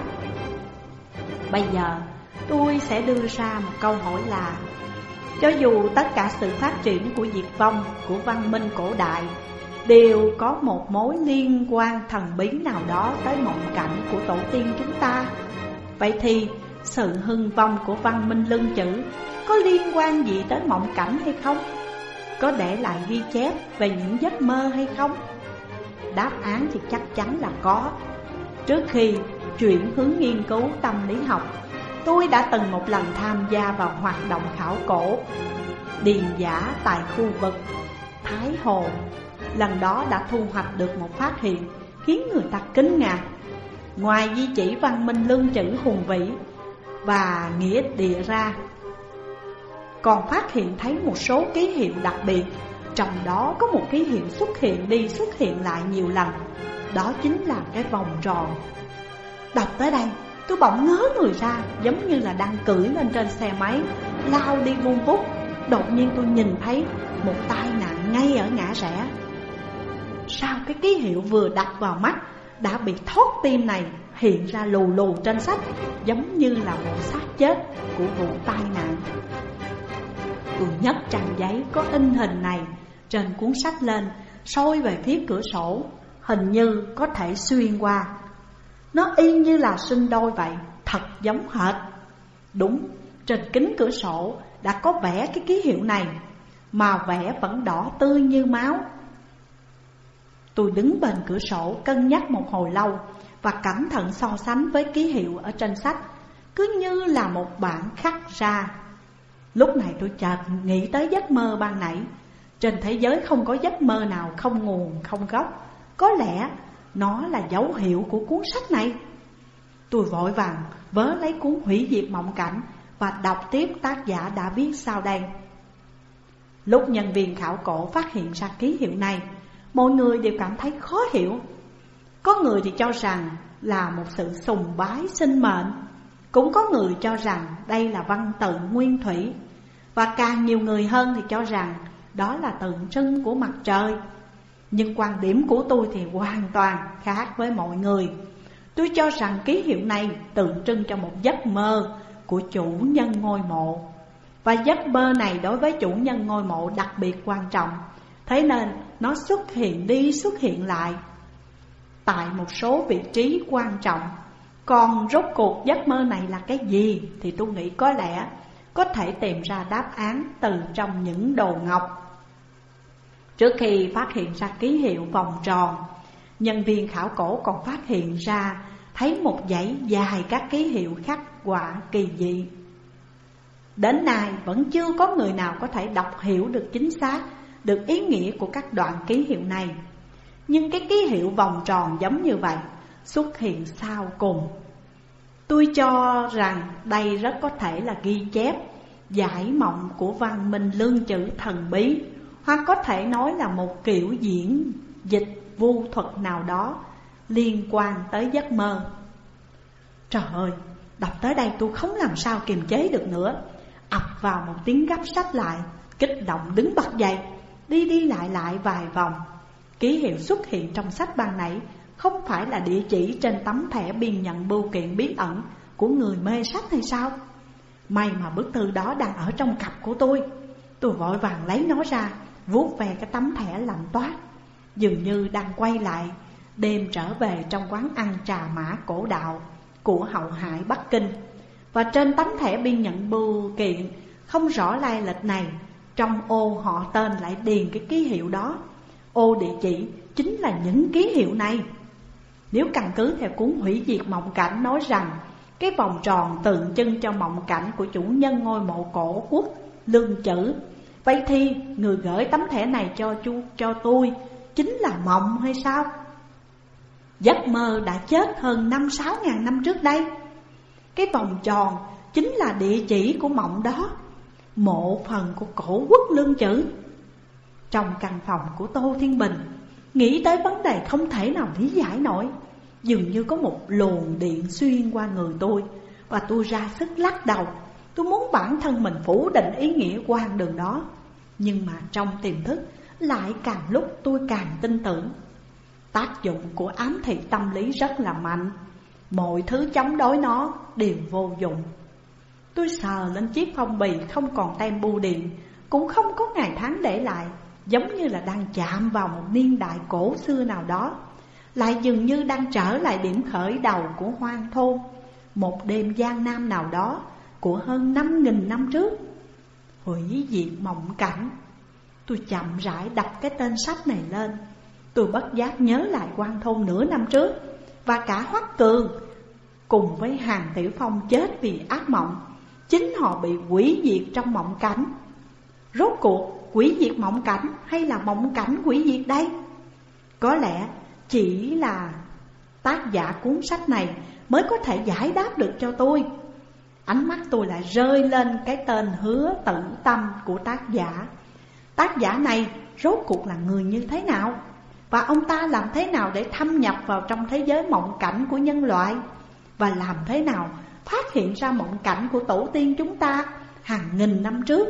Speaker 1: Bây giờ tôi sẽ đưa ra một câu hỏi là, cho dù tất cả sự phát triển của diệt vong của văn minh cổ đại đều có một mối liên quan thần bí nào đó tới mộng cảnh của tổ tiên chúng ta, vậy thì sự hưng vong của văn minh Lương Chữ có liên quan gì tới mộng cảnh hay không? Có để lại ghi chép về những giấc mơ hay không? Đáp án thì chắc chắn là có. Trước khi chuyển hướng nghiên cứu tâm lý học, tôi đã từng một lần tham gia vào hoạt động khảo cổ điền giả tại khu vực Thái Hồ. Lần đó đã thu hoạch được một phát hiện khiến người ta kinh ngạc. Ngoài di chỉ văn minh Lương Chữ hùng vĩ và nghĩa địa ra, còn phát hiện thấy một số ký hiệu đặc biệt. Trong đó có một ký hiệu xuất hiện đi xuất hiện lại nhiều lần. Đó chính là cái vòng tròn. Đọc tới đây, tôi bỗng ngớ người ra, giống như là đang cưỡi lên trên xe máy lao đi vun vút. Đột nhiên tôi nhìn thấy một tai nạn ngay ở ngã rẽ. Sao cái ký hiệu vừa đập vào mắt đã bị thót tim này hiện ra lù lù trên sách, giống như là một xác chết của vụ tai nạn. Tôi nhấc trang giấy có in hình này trên cuốn sách lên, soi về phía cửa sổ, hình như có thể xuyên qua. Nó y như là sinh đôi vậy, thật giống hệt. Đúng, trên kính cửa sổ đã có vẽ cái ký hiệu này, mà vẽ vẫn đỏ tươi như máu. Tôi đứng bên cửa sổ cân nhắc một hồi lâu và cẩn thận so sánh với ký hiệu ở trên sách, cứ như là một bản khắc ra. Lúc này tôi chợt nghĩ tới giấc mơ ban nãy. Trên thế giới không có giấc mơ nào không nguồn không gốc, có lẽ nó là dấu hiệu của cuốn sách này. Tôi vội vàng vớ lấy cuốn Hủy Diệt Mộng Cảnh và đọc tiếp tác giả đã viết sau đây. Lúc nhân viên khảo cổ phát hiện ra ký hiệu này, mọi người đều cảm thấy khó hiểu. Có người thì cho rằng là một sự sùng bái sinh mệnh, cũng có người cho rằng đây là văn tự nguyên thủy, và càng nhiều người hơn thì cho rằng đó là tượng trưng của mặt trời. Nhưng quan điểm của tôi thì hoàn toàn khác với mọi người. Tôi cho rằng ký hiệu này tượng trưng cho một giấc mơ của chủ nhân ngôi mộ, và giấc mơ này đối với chủ nhân ngôi mộ đặc biệt quan trọng. Thế nên nó xuất hiện đi xuất hiện lại tại một số vị trí quan trọng. Còn rốt cuộc giấc mơ này là cái gì thì tôi nghĩ có lẽ có thể tìm ra đáp án từ trong những đồ ngọc. Trước khi phát hiện ra ký hiệu vòng tròn, nhân viên khảo cổ còn phát hiện ra thấy một dãy dài các ký hiệu khắc họa kỳ dị. Đến nay vẫn chưa có người nào có thể đọc hiểu được chính xác được ý nghĩa của các đoạn ký hiệu này. Nhưng cái ký hiệu vòng tròn giống như vậy xuất hiện sau cùng. Tôi cho rằng đây rất có thể là ghi chép giải mộng của văn minh lương chữ thần bí, hoặc có thể nói là một kiểu diễn dịch vu thuật nào đó liên quan tới giấc mơ. Trời ơi, đọc tới đây tôi không làm sao kiềm chế được nữa, ập vào một tiếng gấp sách lại, kích động đứng bật dậy, đi đi lại lại vài vòng. Ký hiệu xuất hiện trong sách ban nãy không phải là địa chỉ trên tấm thẻ biên nhận bưu kiện bí ẩn của người mê sách hay sao? May mà bức thư đó đang ở trong cặp của tôi. Tôi vội vàng lấy nó ra, vuốt về cái tấm thẻ lạnh toát, dường như đang quay lại đêm trở về trong quán ăn trà mã cổ đạo của hậu hải Bắc Kinh. Và trên tấm thẻ biên nhận bưu kiện không rõ lai lịch này, trong ô họ tên lại điền cái ký hiệu đó. Ô địa chỉ chính là những ký hiệu này. Nếu căn cứ theo cuốn Hủy Diệt Mộng Cảnh nói rằng cái vòng tròn tượng trưng cho mộng cảnh của chủ nhân ngôi mộ cổ quốc Lương Chữ, vậy thì người gửi tấm thẻ này cho chú cho tôi chính là mộng hay sao? Giấc mơ đã chết hơn năm sáu ngàn năm trước đây. Cái vòng tròn chính là địa chỉ của mộng đó, mộ phần của cổ quốc Lương Chữ. Trong căn phòng của Tô Thiên Bình, nghĩ tới vấn đề không thể nào lý giải nổi. Dường như có một luồng điện xuyên qua người tôi, và tôi ra sức lắc đầu. Tôi muốn bản thân mình phủ định ý nghĩa quan đường đó, nhưng mà trong tiềm thức lại càng lúc tôi càng tin tưởng. Tác dụng của ám thị tâm lý rất là mạnh, mọi thứ chống đối nó đều vô dụng. Tôi sờ lên chiếc phong bì không còn tem bưu điện, cũng không có ngày tháng để lại, giống như là đang chạm vào một niên đại cổ xưa nào đó, lại dường như đang trở lại điểm khởi đầu của hoang thôn, một đêm gian nam nào đó của hơn năm nghìn năm trước. Hủy Diệt Mộng Cảnh. Tôi chậm rãi đọc cái tên sách này lên. Tôi bất giác nhớ lại quan thôn nửa năm trước, và cả Hoắc Cường cùng với Hàn Tiểu Phong chết vì ác mộng. Chính họ bị hủy diệt trong mộng cảnh. Rốt cuộc hủy diệt mộng cảnh hay là mộng cảnh hủy diệt đây? Có lẽ chỉ là tác giả cuốn sách này mới có thể giải đáp được cho tôi. Ánh mắt tôi lại rơi lên cái tên Hứa Tử Tâm của tác giả. Tác giả này rốt cuộc là người như thế nào? Và ông ta làm thế nào để thâm nhập vào trong thế giới mộng cảnh của nhân loại? Và làm thế nào phát hiện ra mộng cảnh của tổ tiên chúng ta hàng nghìn năm trước?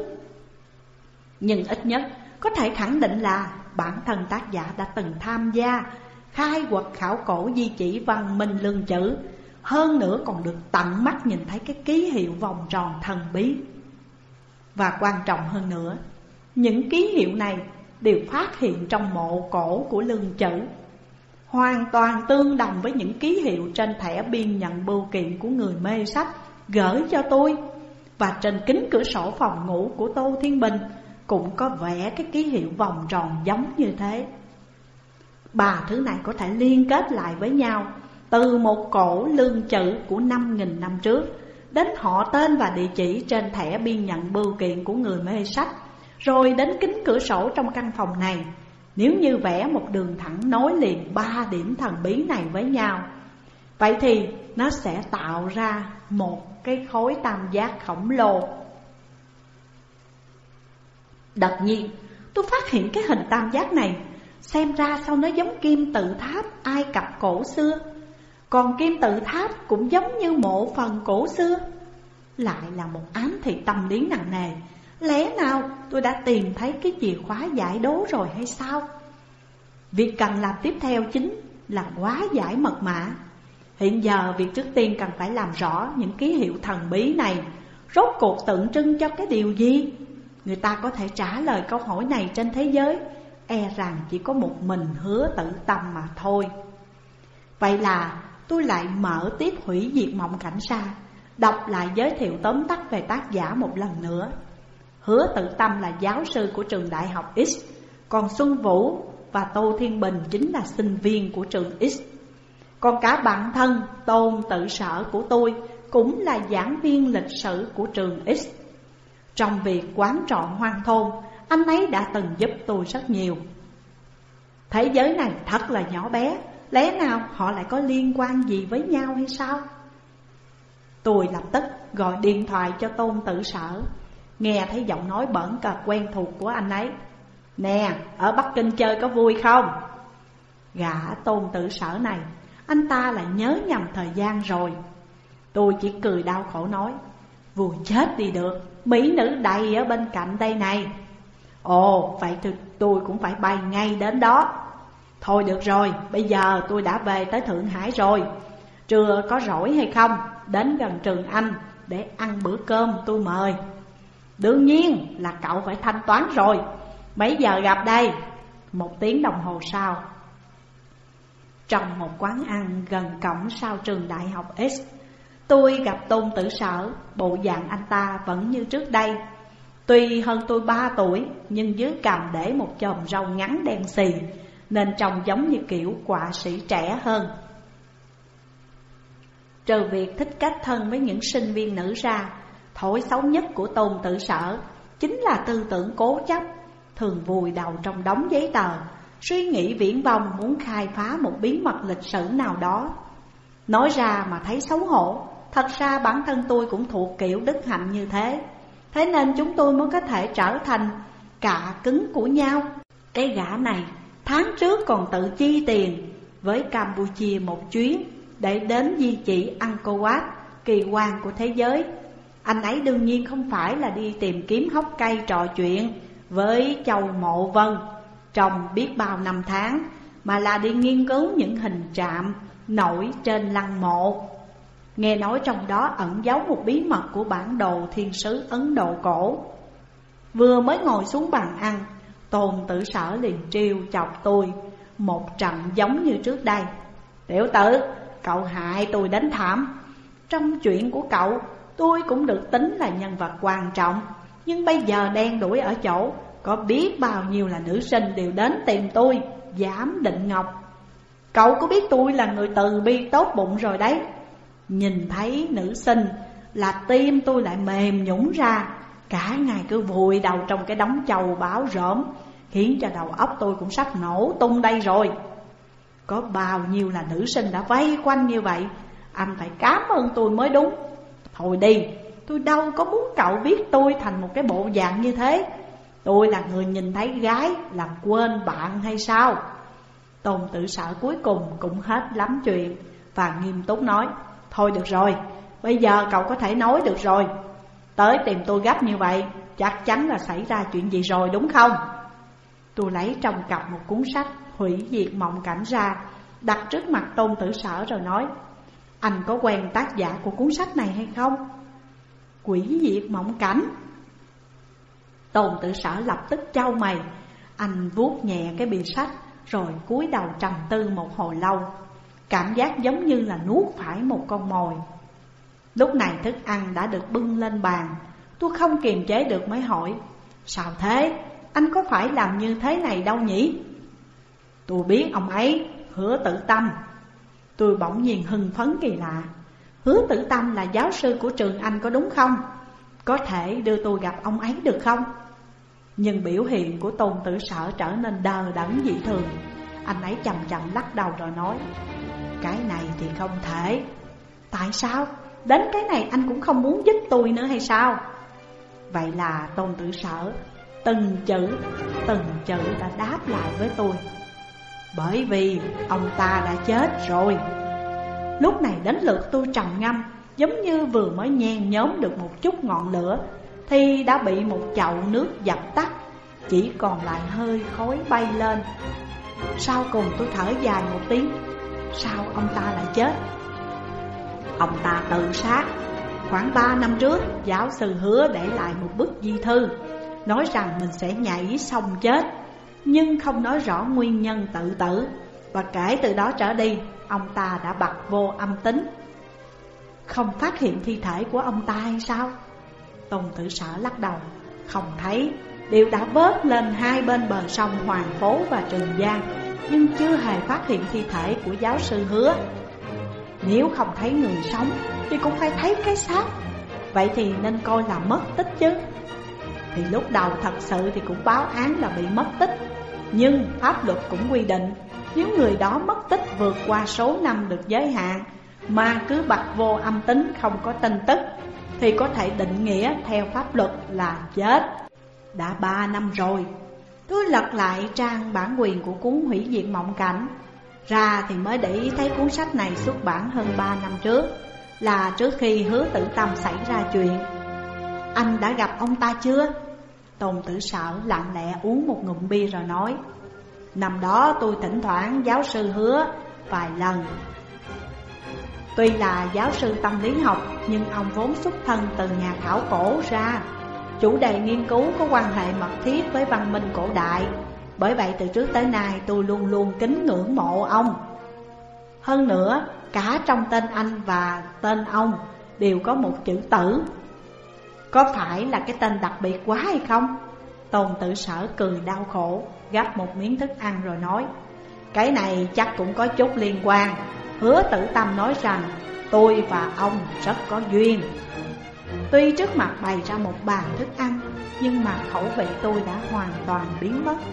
Speaker 1: Nhưng ít nhất có thể khẳng định là bản thân tác giả đã từng tham gia khai quật khảo cổ di chỉ văn minh Lương Chữ hơn nữa còn được tận mắt nhìn thấy cái ký hiệu vòng tròn thần bí. Và quan trọng hơn nữa, những ký hiệu này đều phát hiện trong mộ cổ của Lương Chữ, hoàn toàn tương đồng với những ký hiệu trên thẻ biên nhận bưu kiện của người mê sách gửi cho tôi. Và trên kính cửa sổ phòng ngủ của Tô Thiên Bình cũng có vẽ cái ký hiệu vòng tròn giống như thế. Ba thứ này có thể liên kết lại với nhau, từ một cổ Lương Chữ của năm nghìn năm trước đến họ tên và địa chỉ trên thẻ biên nhận bưu kiện của người mê sách, rồi đến kính cửa sổ trong căn phòng này. Nếu như vẽ một đường thẳng nối liền ba điểm thần bí này với nhau, vậy thì nó sẽ tạo ra một cái khối tam giác khổng lồ. Đột nhiên tôi phát hiện cái hình tam giác này xem ra sao nó giống kim tự tháp Ai Cập cổ xưa. Còn kim tự tháp cũng giống như mộ phần cổ xưa. Lại là một ám thị tâm lý nặng nề. Lẽ nào tôi đã tìm thấy cái chìa khóa giải đố rồi hay sao? Việc cần làm tiếp theo chính là hóa giải mật mã. Hiện giờ việc trước tiên cần phải làm rõ những ký hiệu thần bí này rốt cuộc tượng trưng cho cái điều gì. Người ta có thể trả lời câu hỏi này trên thế giới, e rằng chỉ có một mình Hứa Tử Tâm mà thôi. Vậy là tôi lại mở tiếp Hủy Diệt Mộng Cảnh ra, đọc lại giới thiệu tóm tắt về tác giả một lần nữa. Hứa Tử Tâm là giáo sư của trường Đại học X, còn Xuân Vũ và Tô Thiên Bình chính là sinh viên của trường X. Còn cả bản thân Tôn Tự Sở của tôi cũng là giảng viên lịch sử của trường X. Trong việc quán trọn hoang thôn, anh ấy đã từng giúp tôi rất nhiều. Thế giới này thật là nhỏ bé, lẽ nào họ lại có liên quan gì với nhau hay sao? Tôi lập tức gọi điện thoại cho Tôn Tự Sở, nghe thấy giọng nói bỡn cợt quen thuộc của anh ấy. Nè, ở Bắc Kinh chơi có vui không? Gã Tôn Tự Sở này, anh ta lại nhớ nhầm thời gian rồi. Tôi chỉ cười đau khổ nói, vui chết đi được, mỹ nữ đầy ở bên cạnh đây này. Ồ, vậy thì tôi cũng phải bay ngay đến đó. Thôi được rồi, bây giờ tôi đã về tới Thượng Hải rồi. Trưa có rỗi hay không, đến gần trường anh để ăn bữa cơm tôi mời. Đương nhiên là cậu phải thanh toán rồi. Mấy giờ gặp đây? Một tiếng đồng hồ sau. Trong một quán ăn gần cổng sau trường Đại học X, tôi gặp Tôn Tự Sở. Bộ dạng anh ta vẫn như trước đây. Tuy hơn tôi ba tuổi, nhưng dưới cằm để một chòm râu ngắn đen xì, nên trông giống như kiểu họa sĩ trẻ hơn. Trừ việc thích cách thân với những sinh viên nữ ra, thói xấu nhất của Tôn Tự Sở chính là tư tưởng cố chấp, thường vùi đầu trong đống giấy tờ, suy nghĩ viển vông muốn khai phá một bí mật lịch sử nào đó. Nói ra mà thấy xấu hổ, thật ra bản thân tôi cũng thuộc kiểu đức hạnh như thế. Thế nên chúng tôi mới có thể trở thành cạ cứng của nhau. Cái gã này tháng trước còn tự chi tiền với Campuchia một chuyến để đến di chỉ Angkor Wat, kỳ quan của thế giới. Anh ấy đương nhiên không phải là đi tìm kiếm hốc cây trò chuyện với Châu Mộ Vân trong biết bao năm tháng, mà là đi nghiên cứu những hình trạm nổi trên lăng mộ. Nghe nói trong đó ẩn giấu một bí mật của bản đồ thiên sứ Ấn Độ cổ. Vừa mới ngồi xuống bàn ăn, Tôn Tự Sở liền trêu chọc tôi một trận giống như trước đây. Tiểu tử, cậu hại tôi đến thảm. Trong chuyện của cậu, tôi cũng được tính là nhân vật quan trọng, nhưng bây giờ đen đuổi ở chỗ, có biết bao nhiêu là nữ sinh đều đến tìm tôi giám định ngọc. Cậu có biết tôi là người từ bi tốt bụng rồi đấy. Nhìn thấy nữ sinh là tim tôi lại mềm nhũn ra, cả ngày cứ vùi đầu trong cái đống châu báu rỗm, khiến cho đầu óc tôi cũng sắp nổ tung đây rồi. Có bao nhiêu là nữ sinh đã vây quanh như vậy, anh phải cảm ơn tôi mới đúng. Thôi đi, tôi đâu có muốn cậu biết tôi thành một cái bộ dạng như thế. Tôi là người nhìn thấy gái là quên bạn hay sao? Tôn Tự Sở cuối cùng cũng hết lắm chuyện và nghiêm túc nói, thôi được rồi, bây giờ cậu có thể nói được rồi. Tới tìm tôi gấp như vậy, chắc chắn là xảy ra chuyện gì rồi đúng không? Tôi lấy trong cặp một cuốn sách Hủy Diệt Mộng Cảnh ra, đặt trước mặt Tôn Tự Sở rồi nói, Anh có quen tác giả của cuốn sách này hay không? Quỷ diệt mộng cảnh. Tôn Tử Sở lập tức chau mày. Anh vuốt nhẹ cái bìa sách rồi cúi đầu trầm tư một hồi lâu. Cảm giác giống như là nuốt phải một con mồi. Lúc này thức ăn đã được bưng lên bàn. Tôi không kiềm chế được mới hỏi: sao thế? Anh có phải làm như thế này đâu nhỉ? Tôi biết ông ấy, Hứa Tử Tâm. Tôi bỗng nhiên hưng phấn kỳ lạ. Hứa Tử Tâm là giáo sư của trường anh có đúng không? Có thể đưa tôi gặp ông ấy được không? Nhưng biểu hiện của Tôn Tử Sở trở nên đờ đẫn dị thường. Anh ấy chậm chậm lắc đầu rồi nói: cái này thì không thể. Tại sao? Đến cái này anh cũng không muốn giúp tôi nữa hay sao? Vậy là Tôn Tử Sở từng chữ, từng chữ đã đáp lại với tôi: bởi vì ông ta đã chết rồi. Lúc này đến lượt tôi trầm ngâm, giống như vừa mới nhen nhóm được một chút ngọn lửa thì đã bị một chậu nước dập tắt, chỉ còn lại hơi khói bay lên. Sau cùng tôi thở dài một tiếng: sao ông ta lại chết? Ông ta tự sát. Khoảng ba năm trước, giáo sư Hứa để lại một bức di thư, nói rằng mình sẽ nhảy sông chết, nhưng không nói rõ nguyên nhân tự tử. Và kể từ đó trở đi, ông ta đã bặt vô âm tính. Không phát hiện thi thể của ông ta hay sao? Tôn Tử Sở lắc đầu: không thấy. Đều đã vớt lên hai bên bờ sông Hoàng Phố và Trường Giang, nhưng chưa hề phát hiện thi thể của giáo sư Hứa. Nếu không thấy người sống thì cũng phải thấy cái xác. Vậy thì nên coi là mất tích chứ. Thì lúc đầu thật sự thì cũng báo án là bị mất tích, nhưng pháp luật cũng quy định nếu người đó mất tích vượt qua số năm được giới hạn mà cứ bặt vô âm tính không có tin tức thì có thể định nghĩa theo pháp luật là chết. Đã ba năm rồi. Tôi lật lại trang bản quyền của cuốn Hủy Diệt Mộng Cảnh ra thì mới để ý thấy cuốn sách này xuất bản hơn ba năm trước, là trước khi Hứa Tử Tâm xảy ra chuyện. Anh đã gặp ông ta chưa? Tôn Tử Sở lặng lẽ uống một ngụm bia rồi nói: năm đó tôi thỉnh thoảng giáo sư Hứa vài lần. Tuy là giáo sư tâm lý học, nhưng ông vốn xuất thân từ nhà khảo cổ ra. Chủ đề nghiên cứu có quan hệ mật thiết với văn minh cổ đại. Bởi vậy từ trước tới nay tôi luôn luôn kính ngưỡng mộ ông. Hơn nữa, cả trong tên anh và tên ông đều có một chữ Tử. Có phải là cái tên đặc biệt quá hay không? Tôn Tử Sở cười đau khổ, gắp một miếng thức ăn rồi nói: cái này chắc cũng có chút liên quan. Hứa Tử Tâm nói rằng tôi và ông rất có duyên. Tuy trước mặt bày ra một bàn thức ăn, nhưng mà khẩu vị tôi đã hoàn toàn biến mất.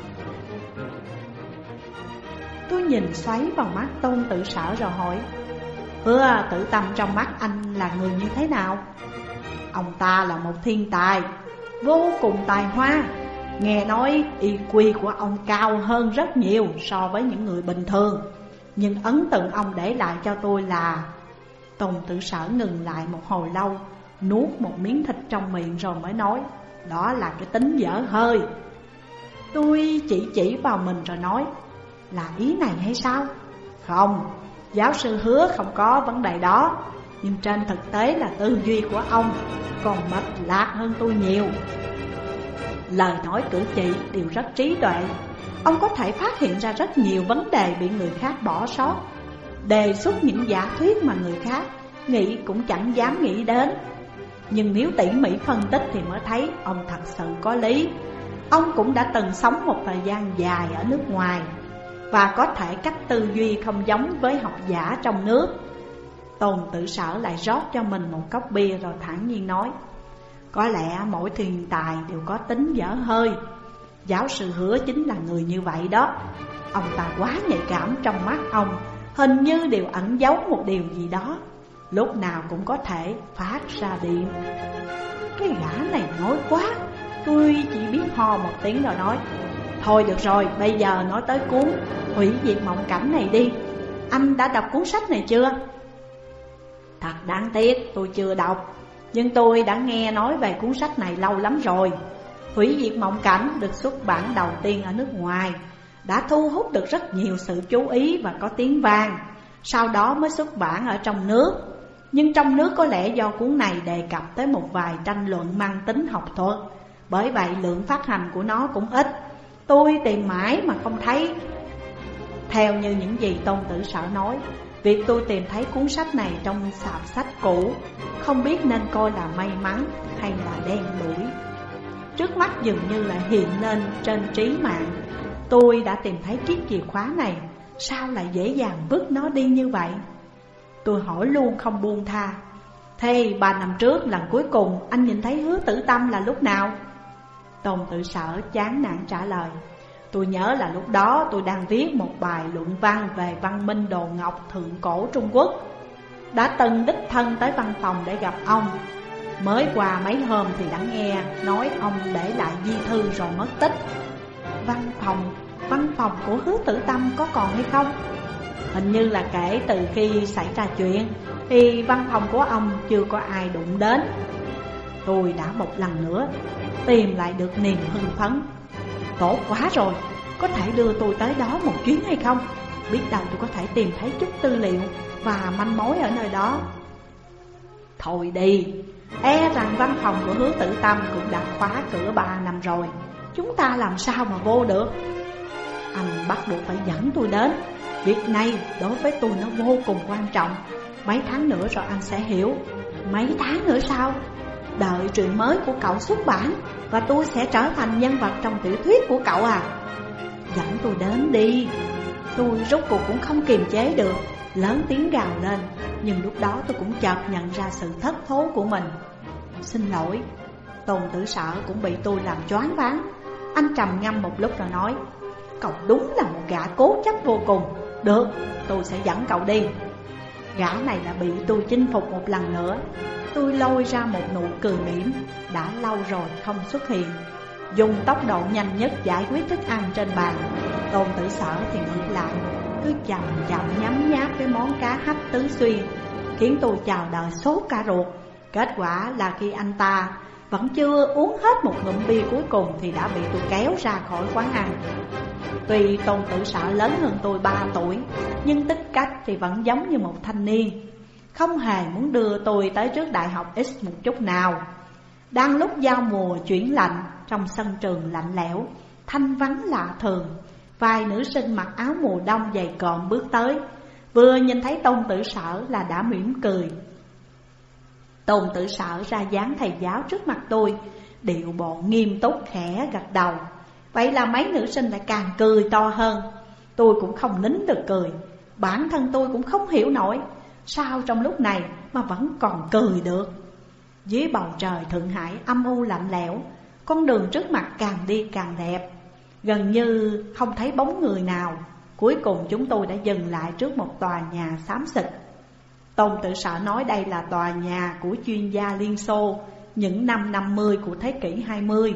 Speaker 1: Tôi nhìn xoáy vào mắt Tôn Tử Sở rồi hỏi: Hứa Tử Tâm trong mắt anh là người như thế nào? Ông ta là một thiên tài, vô cùng tài hoa. Nghe nói i kiu của ông cao hơn rất nhiều so với những người bình thường. Nhưng ấn tượng ông để lại cho tôi là... Tôn Tử Sở ngừng lại một hồi lâu, nuốt một miếng thịt trong miệng rồi mới nói: đó là cái tính dở hơi. Tôi chỉ chỉ vào mình rồi nói: là ý này hay sao? Không, giáo sư Hứa không có vấn đề đó. Nhưng trên thực tế là tư duy của ông còn mạch lạc hơn tôi nhiều. Lời nói cử chỉ đều rất trí tuệ. Ông có thể phát hiện ra rất nhiều vấn đề bị người khác bỏ sót, đề xuất những giả thuyết mà người khác nghĩ cũng chẳng dám nghĩ đến. Nhưng nếu tỉ mỉ phân tích thì mới thấy ông thật sự có lý. Ông cũng đã từng sống một thời gian dài ở nước ngoài, và có thể cách tư duy không giống với học giả trong nước. Tôn Tử Sở lại rót cho mình một cốc bia rồi thản nhiên nói: có lẽ mỗi thiên tài đều có tính dở hơi. Giáo sư Hứa chính là người như vậy đó. Ông ta quá nhạy cảm, trong mắt ông hình như đều ẩn giấu một điều gì đó, lúc nào cũng có thể phát ra điện. Cái gã này nói quá. Tôi chỉ biết ho một tiếng rồi nói: thôi được rồi, bây giờ nói tới cuốn Hủy Diệt Mộng Cảnh này đi. Anh đã đọc cuốn sách này chưa? Thật đáng tiếc tôi chưa đọc, nhưng tôi đã nghe nói về cuốn sách này lâu lắm rồi. Hủy Diệt Mộng Cảnh được xuất bản đầu tiên ở nước ngoài, đã thu hút được rất nhiều sự chú ý và có tiếng vang. sau đó mới xuất bản ở trong nước. Nhưng trong nước có lẽ do cuốn này đề cập tới một vài tranh luận mang tính học thuật, bởi vậy lượng phát hành của nó cũng ít. Tôi tìm mãi mà không thấy. Theo như những gì Tôn Tử Sở nói, việc tôi tìm thấy cuốn sách này trong sạp sách cũ không biết nên coi là may mắn hay là đen đủi. Trước mắt dường như là hiện lên trên trí mạng. Tôi đã tìm thấy chiếc chìa khóa này, sao lại dễ dàng vứt nó đi như vậy? Tôi hỏi luôn không buông tha. Thế ba năm trước lần cuối cùng anh nhìn thấy Hứa Tử Tâm là lúc nào? Tôn Tử Sở chán nản trả lời. Tôi nhớ là lúc đó tôi đang viết một bài luận văn về văn minh đồ ngọc thượng cổ Trung Quốc. Đã từng đích thân tới văn phòng để gặp ông. Mới qua mấy hôm thì đã nghe nói ông để lại di thư rồi mất tích. Văn phòng, văn phòng của Hứa Tử Tâm có còn hay không? Hình như là kể từ khi xảy ra chuyện thì văn phòng của ông chưa có ai đụng đến. Tôi đã một lần nữa tìm lại được niềm hưng phấn. Tốt quá rồi, có thể đưa tôi tới đó một chuyến hay không? Biết đâu tôi có thể tìm thấy chút tư liệu và manh mối ở nơi đó. Thôi đi, e rằng văn phòng của Hứa Tử Tâm cũng đã khóa cửa ba năm rồi. Chúng ta làm sao mà vô được? Anh bắt buộc phải dẫn tôi đến. Việc này đối với tôi nó vô cùng quan trọng. Mấy tháng nữa rồi anh sẽ hiểu. Mấy tháng nữa sao? Đợi truyện mới của cậu xuất bản và tôi sẽ trở thành nhân vật trong tiểu thuyết của cậu à? Dẫn tôi đến đi. Tôi rốt cuộc cũng không kiềm chế được, lớn tiếng gào lên. Nhưng lúc đó tôi cũng chợt nhận ra sự thất thố của mình. Xin lỗi. Tôn Tử Sở cũng bị tôi làm choáng váng. Anh trầm ngâm một lúc rồi nói, cậu đúng là một gã cố chấp vô cùng. Được, tôi sẽ dẫn cậu đi. Gã này đã bị tôi chinh phục một lần nữa. Tôi lôi ra một nụ cười mỉm, đã lâu rồi không xuất hiện. Dùng tốc độ nhanh nhất giải quyết thức ăn trên bàn. Tôn Tử Sở thì ngược lại, cứ chậm chậm nhấm nháp cái món cá hấp tứ xuyên, khiến tôi chào đời sốt cả ruột. Kết quả là khi anh ta vẫn chưa uống hết một ngụm bia cuối cùng thì đã bị tôi kéo ra khỏi quán ăn. Tuy Tôn Tử Sở lớn hơn tôi ba tuổi, nhưng tính cách thì vẫn giống như một thanh niên, không hề muốn đưa tôi tới trước đại học X một chút nào. Đang lúc giao mùa chuyển lạnh, trong sân trường lạnh lẽo, thanh vắng lạ thường, vài nữ sinh mặc áo mùa đông dày cộm bước tới. Vừa nhìn thấy Tôn Tử Sở là đã mỉm cười. Tôn Tử Sở ra dáng thầy giáo trước mặt tôi, điệu bộ nghiêm túc khẽ gật đầu. Vậy là mấy nữ sinh lại càng cười to hơn. Tôi cũng không nín được cười. Bản thân tôi cũng không hiểu nổi sao trong lúc này mà vẫn còn cười được. Dưới bầu trời Thượng Hải âm u lạnh lẽo, con đường trước mặt càng đi càng đẹp, gần như không thấy bóng người nào. Cuối cùng chúng tôi đã dừng lại trước một tòa nhà xám xịt. Tôn Tử Sở nói đây là tòa nhà của chuyên gia Liên Xô những năm năm mươi của thế kỷ hai mươi.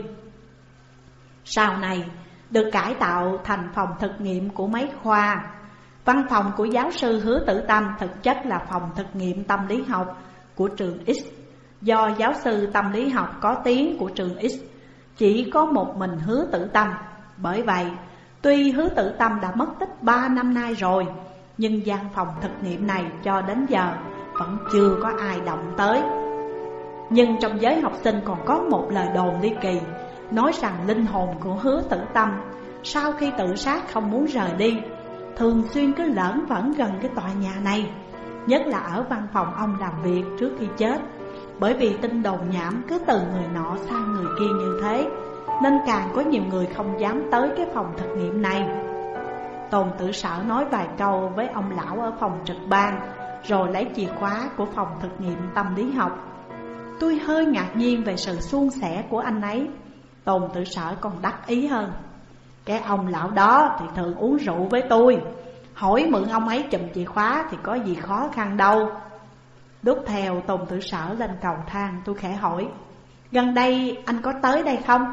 Speaker 1: Sau này được cải tạo thành phòng thực nghiệm của mấy khoa. Văn phòng của giáo sư Hứa Tử Tâm thực chất là phòng thực nghiệm tâm lý học của trường X. Do giáo sư tâm lý học có tiếng của trường X chỉ có một mình Hứa Tử Tâm. Bởi vậy, tuy Hứa Tử Tâm đã mất tích ba năm nay rồi, nhưng gian phòng thực nghiệm này cho đến giờ vẫn chưa có ai động tới. Nhưng trong giới học sinh còn có một lời đồn ly kỳ, nói rằng linh hồn của Hứa Tử Tâm sau khi tự sát không muốn rời đi, thường xuyên cứ lởn vởn gần cái tòa nhà này, nhất là ở văn phòng ông làm việc trước khi chết. Bởi vì tin đồn nhảm cứ từ người nọ sang người kia như thế, nên càng có nhiều người không dám tới cái phòng thực nghiệm này. Tôn Tử Sở nói vài câu với ông lão ở phòng trực ban, rồi lấy chìa khóa của phòng thực nghiệm tâm lý học. Tôi hơi ngạc nhiên về sự suôn sẻ của anh ấy. Tôn Tử Sở còn đắc ý hơn. Cái ông lão đó thì thường uống rượu với tôi, hỏi mượn ông ấy chùm chìa khóa thì có gì khó khăn đâu. Đút theo Tôn Tử Sở lên cầu thang, tôi khẽ hỏi, gần đây anh có tới đây không?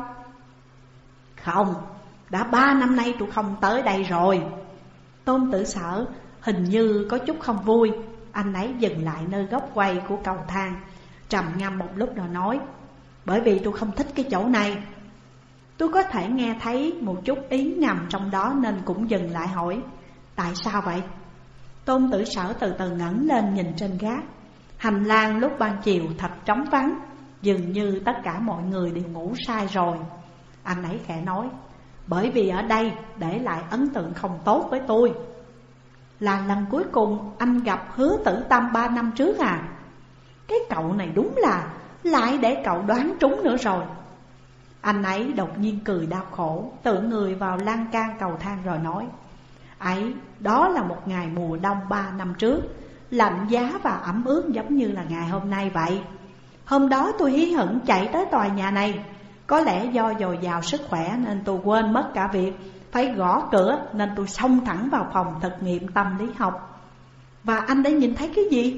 Speaker 1: Không, đã ba năm nay tôi không tới đây rồi. Tôn Tử Sở hình như có chút không vui. Anh ấy dừng lại nơi góc quay của cầu thang, trầm ngâm một lúc rồi nói, bởi vì tôi không thích cái chỗ này. Tôi có thể nghe thấy một chút ý ngầm trong đó nên cũng dừng lại hỏi, tại sao vậy? Tôn Tử Sở từ từ ngẩng lên nhìn trên gác. Hành lang lúc ban chiều thật trống vắng, dường như tất cả mọi người đều ngủ sai rồi. Anh ấy khẽ nói: bởi vì ở đây để lại ấn tượng không tốt với tôi. Là lần cuối cùng anh gặp Hứa Tử Tâm ba năm trước à? Cái cậu này đúng là lại để cậu đoán trúng nữa rồi. Anh ấy đột nhiên cười đau khổ, tựa người vào lan can cầu thang rồi nói: ấy, đó là một ngày mùa đông ba năm trước, lạnh giá và ẩm ướt giống như là ngày hôm nay vậy. Hôm đó tôi hí hửng chạy tới tòa nhà này. Có lẽ do dồi dào sức khỏe nên tôi quên mất cả việc phải gõ cửa, nên tôi xông thẳng vào phòng thực nghiệm tâm lý học. Và anh đã nhìn thấy cái gì?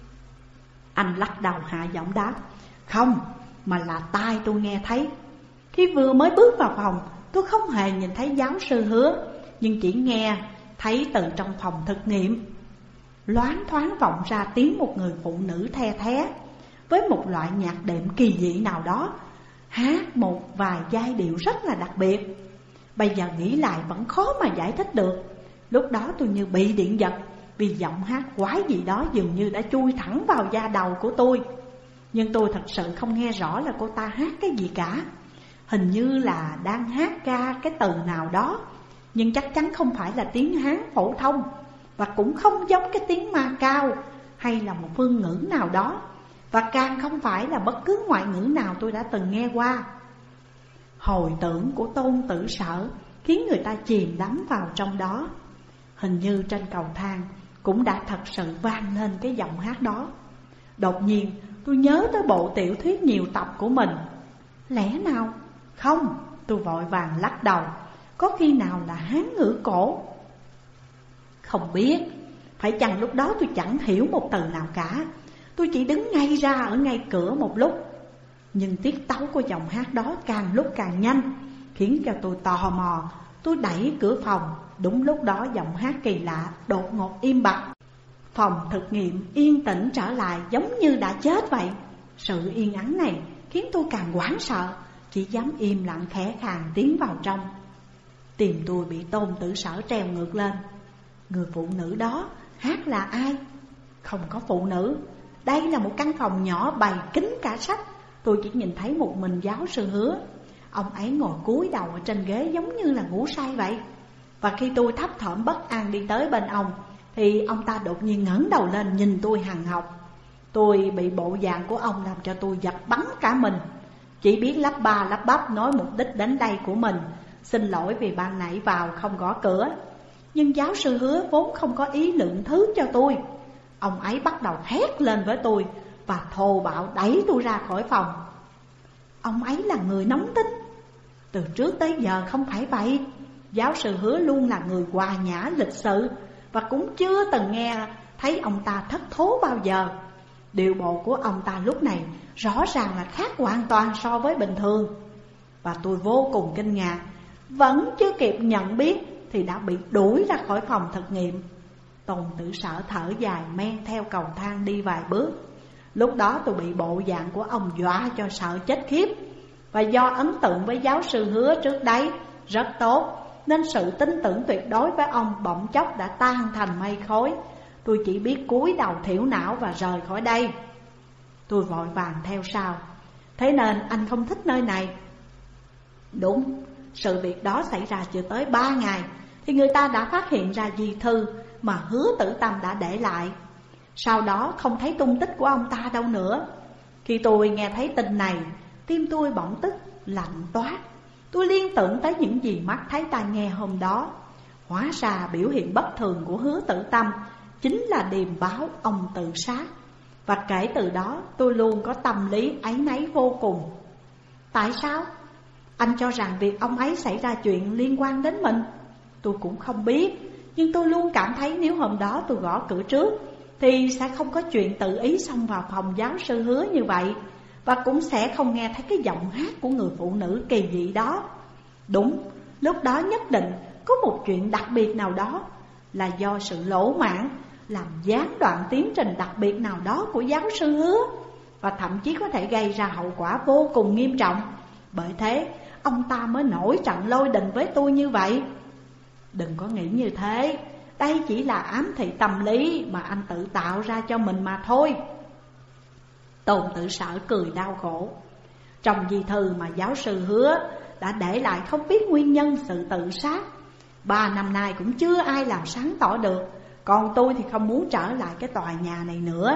Speaker 1: Anh lắc đầu hạ giọng đáp: không, mà là tai tôi nghe thấy. Khi vừa mới bước vào phòng, tôi không hề nhìn thấy giáo sư Hứa, nhưng chỉ nghe thấy từ trong phòng thực nghiệm loáng thoáng vọng ra tiếng một người phụ nữ the thé với một loại nhạc đệm kỳ dị nào đó, hát một vài giai điệu rất là đặc biệt. Bây giờ nghĩ lại vẫn khó mà giải thích được. Lúc đó tôi như bị điện giật, vì giọng hát quái gì đó dường như đã chui thẳng vào da đầu của tôi. Nhưng tôi thật sự không nghe rõ là cô ta hát cái gì cả. Hình như là đang hát ra cái từ nào đó, nhưng chắc chắn không phải là tiếng Hán phổ thông, và cũng không giống cái tiếng Ma Cao hay là một phương ngữ nào đó, và càng không phải là bất cứ ngoại ngữ nào tôi đã từng nghe qua. Hồi tưởng của Tôn Tử Sở khiến người ta chìm đắm vào trong đó. Hình như trên cầu thang cũng đã thật sự vang lên cái giọng hát đó. Đột nhiên tôi nhớ tới bộ tiểu thuyết nhiều tập của mình. Lẽ nào? Không, tôi vội vàng lắc đầu. Có khi nào là Hán ngữ cổ? Không biết. Phải chăng lúc đó tôi chẳng hiểu một từ nào cả. Tôi chỉ đứng ngay ra ở ngay cửa một lúc. Nhưng tiết tấu của giọng hát đó càng lúc càng nhanh, khiến cho tôi tò mò. Tôi đẩy cửa phòng. Đúng lúc đó giọng hát kỳ lạ đột ngột im bặt. Phòng thực nghiệm yên tĩnh trở lại giống như đã chết vậy. Sự yên ắng này khiến tôi càng hoảng sợ, chỉ dám im lặng khẽ khàng tiến vào trong. Tim tôi bị Tôn Tử Sở treo ngược lên. Người phụ nữ đó hát là ai? Không có phụ nữ. Đây là một căn phòng nhỏ bày kín cả sách. Tôi chỉ nhìn thấy một mình giáo sư Hứa. Ông ấy ngồi cúi đầu ở trên ghế giống như là ngủ say vậy. Và khi tôi thấp thỏm bất an đi tới bên ông, thì ông ta đột nhiên ngẩng đầu lên nhìn tôi hằn học. Tôi bị bộ dạng của ông làm cho tôi giật bắn cả mình. Chỉ biết lắp ba lắp bắp nói mục đích đến đây của mình: xin lỗi vì ban nãy vào không gõ cửa. Nhưng giáo sư Hứa vốn không có ý lượng thứ cho tôi. Ông ấy bắt đầu hét lên với tôi và thô bạo đẩy tôi ra khỏi phòng. Ông ấy là người nóng tính. Từ trước tới giờ không phải vậy. Giáo sư Hứa luôn là người hòa nhã lịch sự, và cũng chưa từng nghe thấy ông ta thất thố bao giờ. Điệu bộ của ông ta lúc này rõ ràng là khác hoàn toàn so với bình thường. Và tôi vô cùng kinh ngạc. Vẫn chưa kịp nhận biết thì đã bị đuổi ra khỏi phòng thực nghiệm. Tôn Tử Sở thở dài men theo cầu thang đi vài bước. Lúc đó tôi bị bộ dạng của ông dọa cho sợ chết khiếp. Và do ấn tượng với giáo sư Hứa trước đấy rất tốt, nên sự tin tưởng tuyệt đối với ông bỗng chốc đã tan thành mây khói. Tôi chỉ biết cúi đầu thiểu não và rời khỏi đây. Tôi vội vàng theo sau. Thế nên anh không thích nơi này? Đúng, sự việc đó xảy ra chưa tới ba ngày thì người ta đã phát hiện ra di thư mà Hứa Tử Tâm đã để lại. Sau đó không thấy tung tích của ông ta đâu nữa. Khi tôi nghe thấy tin này, tim tôi bỗng tức lạnh toát. Tôi liên tưởng tới những gì mắt thấy tai nghe hôm đó. Hóa ra biểu hiện bất thường của Hứa Tử Tâm chính là điềm báo ông tự sát. Và kể từ đó tôi luôn có tâm lý áy náy vô cùng. Tại sao? Anh cho rằng việc ông ấy xảy ra chuyện liên quan đến mình? Tôi cũng không biết. Nhưng tôi luôn cảm thấy nếu hôm đó tôi gõ cửa trước thì sẽ không có chuyện tự ý xông vào phòng giáo sư Hứa như vậy. Và cũng sẽ không nghe thấy cái giọng hát của người phụ nữ kỳ dị đó. Đúng, lúc đó nhất định có một chuyện đặc biệt nào đó, là do sự lỗ mãng làm gián đoạn tiến trình đặc biệt nào đó của giáo sư Hứa, và thậm chí có thể gây ra hậu quả vô cùng nghiêm trọng. Bởi thế ông ta mới nổi trận lôi đình với tôi như vậy. Đừng có nghĩ như thế. đây chỉ là ám thị tâm lý mà anh tự tạo ra cho mình mà thôi. Tôn Tử Sở cười đau khổ. Trong di thư mà giáo sư Hứa đã để lại không biết nguyên nhân sự tự sát, ba năm nay cũng chưa ai làm sáng tỏ được. Còn tôi thì không muốn trở lại cái tòa nhà này nữa.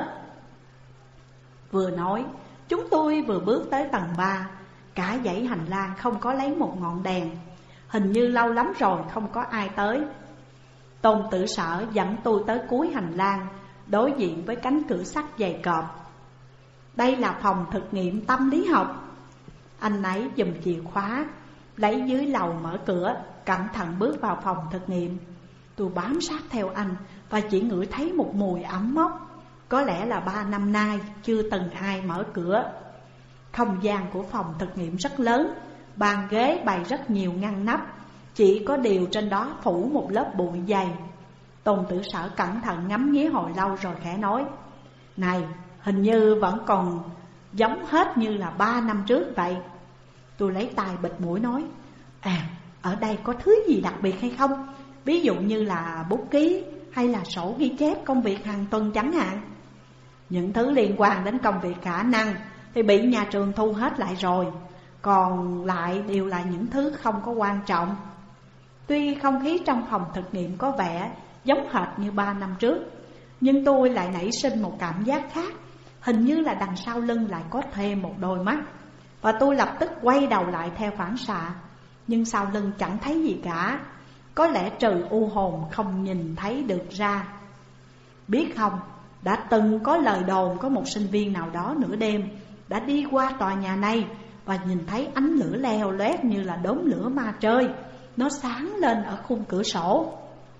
Speaker 1: Vừa nói, chúng tôi vừa bước tới tầng ba. Cả dãy hành lang không có lấy một ngọn đèn, hình như lâu lắm rồi không có ai tới. Tôn Tử Sở dẫn tôi tới cuối hành lang, đối diện với cánh cửa sắt dày cộp. Đây là phòng thực nghiệm tâm lý học. Anh ấy giùm chìa khóa, lấy dưới lầu mở cửa, cẩn thận bước vào phòng thực nghiệm. Tôi bám sát theo anh và chỉ ngửi thấy một mùi ẩm mốc. Có lẽ là ba năm nay chưa từng ai mở cửa. Không gian của phòng thực nghiệm rất lớn, bàn ghế bày rất nhiều ngăn nắp, chỉ có điều trên đó phủ một lớp bụi dày. Tôn Tử Sở cẩn thận ngắm nghía hồi lâu rồi khẽ nói: này, hình như vẫn còn giống hết như là ba năm trước vậy. Tôi lấy tay bịt mũi nói: à, ở đây có thứ gì đặc biệt hay không? Ví dụ như là bút ký hay là sổ ghi chép công việc hàng tuần chẳng hạn. Những thứ liên quan đến công việc khả năng thì bị nhà trường thu hết lại rồi, còn lại đều là những thứ không có quan trọng. Tuy không khí trong phòng thực nghiệm có vẻ giống hệt như ba năm trước, nhưng tôi lại nảy sinh một cảm giác khác. Hình như là đằng sau lưng lại có thêm một đôi mắt. Và tôi lập tức quay đầu lại theo phản xạ, nhưng sau lưng chẳng thấy gì cả. Có lẽ trừ u hồn không nhìn thấy được ra. Biết không, đã từng có lời đồn có một sinh viên nào đó nửa đêm đã đi qua tòa nhà này và nhìn thấy ánh lửa leo loét như là đốm lửa ma chơi. Nó sáng lên ở khung cửa sổ.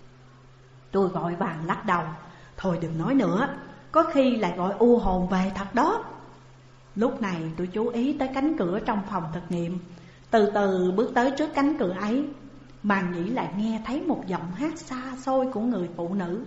Speaker 1: Tôi vội vàng lắc đầu: thôi đừng nói nữa, có khi lại gọi u hồn về thật đó. Lúc này tôi chú ý tới cánh cửa trong phòng thực nghiệm, từ từ bước tới trước cánh cửa ấy. Màn nhĩ lại nghe thấy một giọng hát xa xôi của người phụ nữ.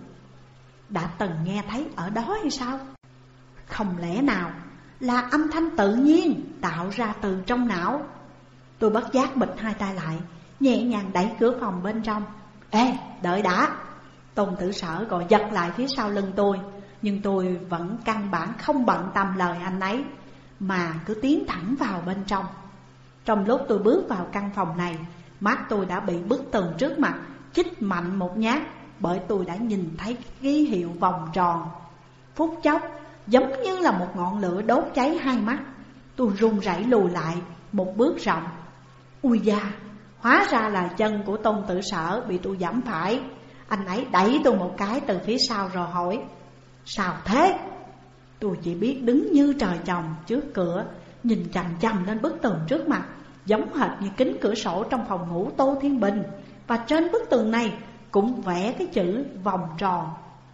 Speaker 1: Đã từng nghe thấy ở đó hay sao? Không lẽ nào là âm thanh tự nhiên tạo ra từ trong não? Tôi bất giác bịt hai tay lại, nhẹ nhàng đẩy cửa phòng bên trong. Ê, đợi đã! Tôn Tử Sở gọi giật lại phía sau lưng tôi, nhưng tôi vẫn căn bản không bận tâm lời anh ấy, mà cứ tiến thẳng vào bên trong. Trong lúc tôi bước vào căn phòng này, mắt tôi đã bị bức tường trước mặt chích mạnh một nhát, bởi tôi đã nhìn thấy ký hiệu vòng tròn. Phút chốc, giống như là một ngọn lửa đốt cháy hai mắt. Tôi run rẩy lùi lại một bước rộng. Ui da, hóa ra là chân của Tôn Tử Sở bị tôi giẫm phải. Anh ấy đẩy tôi một cái từ phía sau rồi hỏi: sao thế? Tôi chỉ biết đứng như trời trồng trước cửa, nhìn chằm chằm lên bức tường trước mặt, giống hệt như kính cửa sổ trong phòng ngủ Tô Thiên Bình. Và trên bức tường này cũng vẽ cái chữ vòng tròn.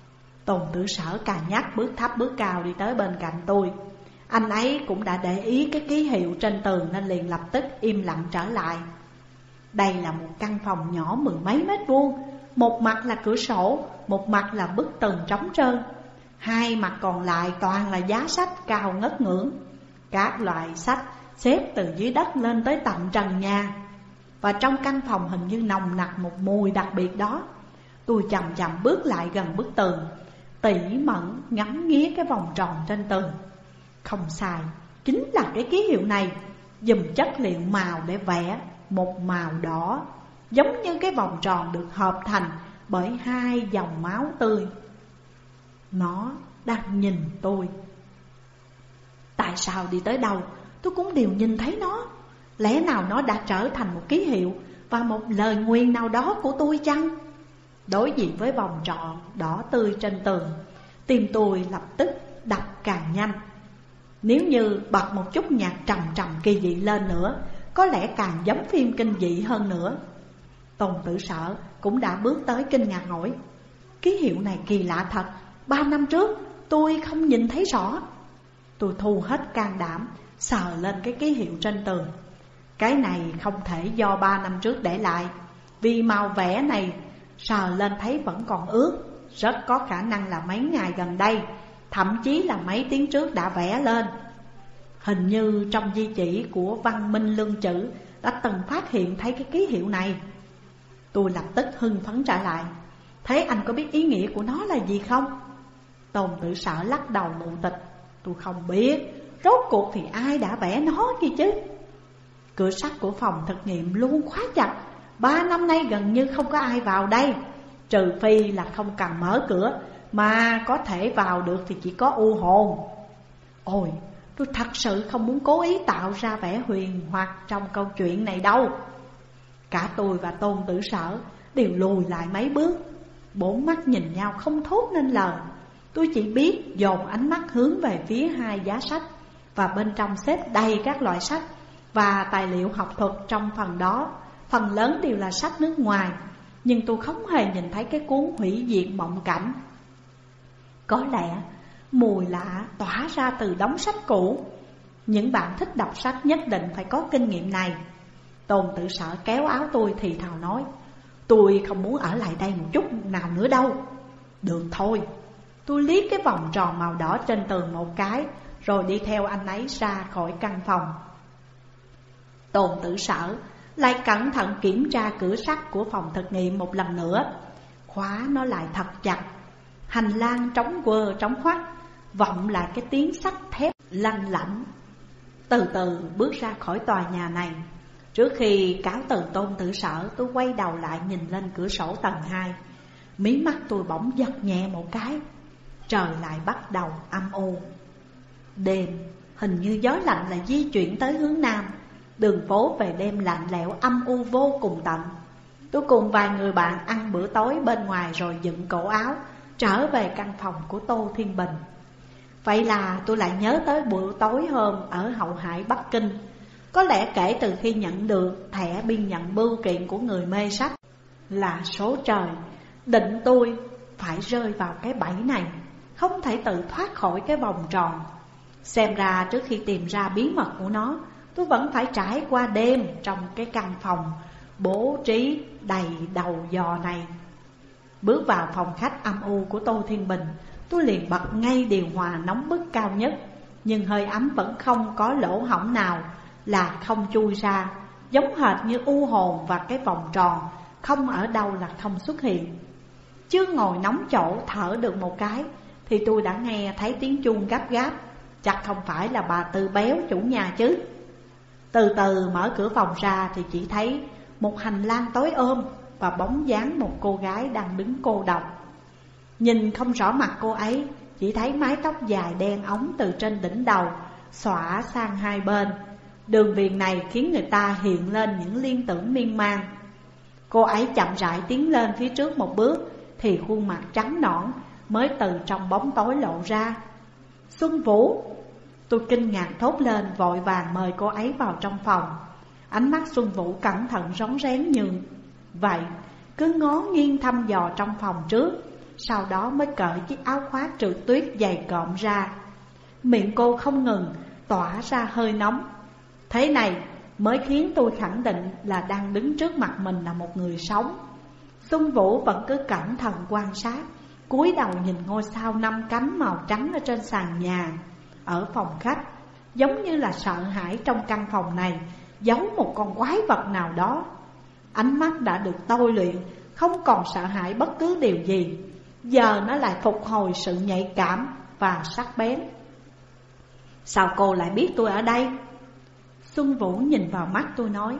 Speaker 1: Tôn Tử Sở cà nhắc bước thấp bước cao đi tới bên cạnh tôi. Anh ấy cũng đã để ý cái ký hiệu trên tường nên liền lập tức im lặng trở lại. Đây là một căn phòng nhỏ mười mấy mét vuông, một mặt là cửa sổ, một mặt là bức tường trống trơn. Hai mặt còn lại toàn là giá sách cao ngất ngưỡng. Các loại sách xếp từ dưới đất lên tới tận trần nhà. Và trong căn phòng hình như nồng nặc một mùi đặc biệt đó. Tôi chậm chậm bước lại gần bức tường, tỉ mẩn ngắm nghía cái vòng tròn trên tường. Không sai, chính là cái ký hiệu này. Dùng chất liệu màu để vẽ một màu đỏ, giống như cái vòng tròn được hợp thành bởi hai dòng máu tươi. Nó đang nhìn tôi. Tại sao đi tới đâu tôi cũng đều nhìn thấy nó? Lẽ nào nó đã trở thành một ký hiệu và một lời nguyền nào đó của tôi chăng? Đối diện với vòng tròn đỏ tươi trên tường, tim tôi lập tức đập càng nhanh. Nếu như bật một chút nhạc trầm trầm kỳ dị lên nữa, có lẽ càng giống phim kinh dị hơn nữa. Tôn Tử Sở cũng đã bước tới kinh ngạc hỏi: ký hiệu này kỳ lạ thật, ba năm trước tôi không nhìn thấy rõ. Tôi thu hết can đảm sờ lên cái ký hiệu trên tường. Cái này không thể do ba năm trước để lại, vì màu vẽ này sờ lên thấy vẫn còn ướt. Rất có khả năng là mấy ngày gần đây, thậm chí là mấy tiếng trước đã vẽ lên. Hình như trong di chỉ của Văn Minh Lương Chữ đã từng phát hiện thấy cái ký hiệu này. Tôi lập tức hưng phấn trở lại: Thế anh có biết ý nghĩa của nó là gì không? Tôn Tử Sở lắc đầu mù tịch. Tôi không biết, rốt cuộc thì ai đã vẽ nó kia chứ. Cửa sắt của phòng thực nghiệm luôn khóa chặt. Ba năm nay gần như không có ai vào đây, trừ phi là không cần mở cửa, mà có thể vào được thì chỉ có u hồn. Ôi, tôi thật sự không muốn cố ý tạo ra vẻ huyền hoặc trong câu chuyện này đâu. Cả tôi và Tôn Tử Sở đều lùi lại mấy bước, bốn mắt nhìn nhau không thốt nên lời. Tôi chỉ biết dồn ánh mắt hướng về phía hai giá sách, và bên trong xếp đầy các loại sách và tài liệu học thuật. Trong phần đó, phần lớn đều là sách nước ngoài, nhưng tôi không hề nhìn thấy cái cuốn Hủy Diệt Mộng Cảnh. Có lẽ mùi lạ tỏa ra từ đống sách cũ. Những bạn thích đọc sách nhất định phải có kinh nghiệm này. Tôn Tử Sở kéo áo tôi thì thào nói: tôi không muốn ở lại đây một chút nào nữa đâu. Được thôi. Tôi liếc cái vòng tròn màu đỏ trên tường một cái, rồi đi theo anh ấy ra khỏi căn phòng. Tôn Tử Sở lại cẩn thận kiểm tra cửa sắt của phòng thực nghiệm một lần nữa, khóa nó lại thật chặt. Hành lang trống quơ trống khoắt, vọng lại cái tiếng sắt thép lanh lảnh. Từ từ bước ra khỏi tòa nhà này. Trước khi cáo từ Tôn Tử Sở, tôi quay đầu lại nhìn lên cửa sổ tầng hai. Mí mắt tôi bỗng giật nhẹ một cái. Trời lại bắt đầu âm u. Đêm, hình như gió lạnh lại di chuyển tới hướng nam. Đường phố về đêm lạnh lẽo âm u vô cùng tận. Tôi cùng vài người bạn ăn bữa tối bên ngoài rồi dựng cổ áo trở về căn phòng của Tô Thiên Bình. Vậy là tôi lại nhớ tới bữa tối hôm ở Hậu Hải Bắc Kinh. Có lẽ kể từ khi nhận được thẻ biên nhận bưu kiện của người mê sách là số trời định tôi phải rơi vào cái bẫy này, không thể tự thoát khỏi cái vòng tròn. Xem ra trước khi tìm ra bí mật của nó, tôi vẫn phải trải qua đêm trong cái căn phòng bố trí đầy đầu dò này. Bước vào phòng khách âm u của Tô Thiên Bình, tôi liền bật ngay điều hòa nóng bức cao nhất. Nhưng hơi ấm vẫn không có lỗ hổng nào là không chui ra, giống hệt như u hồn và cái vòng tròn không ở đâu là không xuất hiện. Chưa ngồi nóng chỗ thở được một cái thì tôi đã nghe thấy tiếng chuông gấp gáp. Chắc không phải là bà Tư Béo chủ nhà chứ. Từ từ mở cửa phòng ra thì chỉ thấy một hành lang tối ôm và bóng dáng một cô gái đang đứng cô độc. Nhìn không rõ mặt cô ấy, chỉ thấy mái tóc dài đen óng từ trên đỉnh đầu xõa sang hai bên. Đường viền này khiến người ta hiện lên những liên tưởng miên man. Cô ấy chậm rãi tiến lên phía trước một bước thì khuôn mặt trắng nõn mới từ trong bóng tối lộ ra. Xuân Vũ! Tôi kinh ngạc thốt lên, vội vàng mời cô ấy vào trong phòng. Ánh mắt Xuân Vũ cẩn thận rón rén như vậy, cứ ngó nghiêng thăm dò trong phòng trước, sau đó mới cởi chiếc áo khoác trượt tuyết dày cộm ra. Miệng cô không ngừng tỏa ra hơi nóng. Thế này mới khiến tôi khẳng định là đang đứng trước mặt mình là một người sống. Xuân Vũ vẫn cứ cẩn thận quan sát, cúi đầu nhìn ngôi sao năm cánh màu trắng ở trên sàn nhà. Ở phòng khách, giống như là sợ hãi trong căn phòng này giấu một con quái vật nào đó. Ánh mắt đã được tôi luyện, không còn sợ hãi bất cứ điều gì. Giờ nó lại phục hồi sự nhạy cảm và sắc bén. Sao cô lại biết tôi ở đây? Xuân Vũ nhìn vào mắt tôi nói: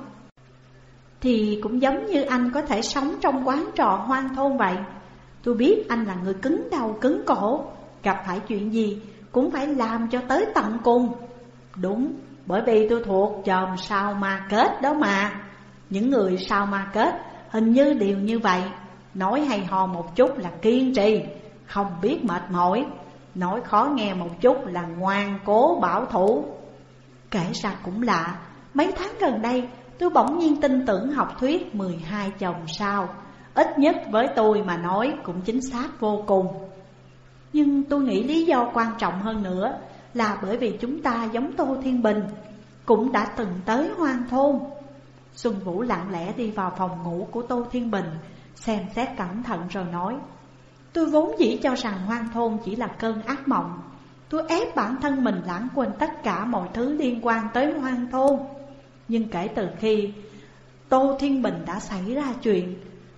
Speaker 1: thì cũng giống như anh có thể sống trong quán trọ hoang thôn vậy. Tôi biết anh là người cứng đầu cứng cổ, gặp phải chuyện gì cũng phải làm cho tới tận cùng. Đúng, bởi vì tôi thuộc chòm sao ma kết đó mà. Những người sao ma kết hình như đều như vậy. Nói hay ho một chút là kiên trì, không biết mệt mỏi. Nói khó nghe một chút là ngoan cố bảo thủ. Kể ra cũng lạ, mấy tháng gần đây tôi bỗng nhiên tin tưởng học thuyết mười hai chòm sao. Ít nhất với tôi mà nói cũng chính xác vô cùng. Nhưng tôi nghĩ lý do quan trọng hơn nữa là bởi vì chúng ta giống Tô Thiên Bình, cũng đã từng tới hoang thôn. Xuân Vũ lặng lẽ đi vào phòng ngủ của Tô Thiên Bình, xem xét cẩn thận rồi nói: tôi vốn dĩ cho rằng hoang thôn chỉ là cơn ác mộng. Tôi ép bản thân mình lãng quên tất cả mọi thứ liên quan tới hoang thôn. Nhưng kể từ khi Tô Thiên Bình đã xảy ra chuyện,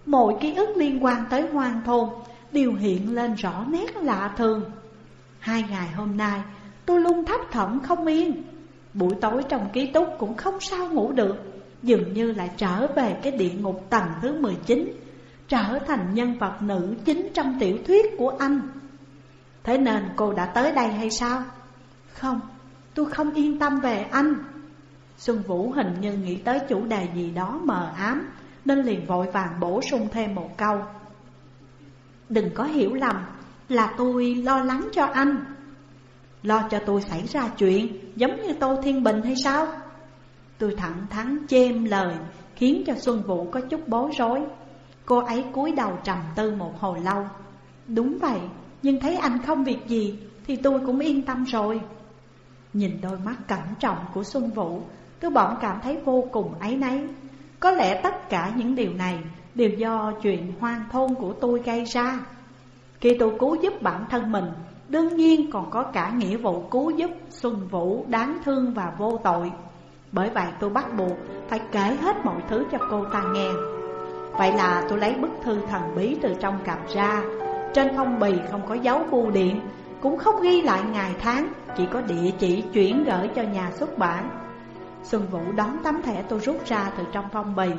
Speaker 1: mọi ký ức liên quan tới Hoang Thôn đều hiện lên rõ nét lạ thường. Hai ngày hôm nay tôi luôn thấp thỏm không yên. Buổi tối trong ký túc cũng không sao ngủ được, dường như lại trở về cái địa ngục tầng thứ mười chín, trở thành nhân vật nữ chính trong tiểu thuyết của anh. Thế nên cô đã tới đây hay sao? Không, tôi không yên tâm về anh. Xuân Vũ hình như nghĩ tới chủ đề gì đó mờ ám, nên liền vội vàng bổ sung thêm một câu. Đừng có hiểu lầm, là tôi lo lắng cho anh. Lo cho tôi xảy ra chuyện giống như Tô Thiên Bình hay sao? Tôi thẳng thắn chêm lời, khiến cho Xuân Vũ có chút bối rối. Cô ấy cúi đầu trầm tư một hồi lâu. Đúng vậy, nhưng thấy anh không việc gì thì tôi cũng yên tâm rồi. Nhìn đôi mắt cẩn trọng của Xuân Vũ, tôi bỗng cảm thấy vô cùng áy náy. Có lẽ tất cả những điều này đều do chuyện Hoang Thôn của tôi gây ra. Khi tôi cứu giúp bản thân mình, đương nhiên còn có cả nghĩa vụ cứu giúp Xuân Vũ đáng thương và vô tội. Bởi vậy tôi bắt buộc phải kể hết mọi thứ cho cô ta nghe. Vậy là tôi lấy bức thư thần bí từ trong cặp ra. Trên phong bì không có dấu bưu điện, cũng không ghi lại ngày tháng, chỉ có địa chỉ chuyển gửi cho nhà xuất bản. Xuân Vũ đón tấm thẻ tôi rút ra từ trong phong bì.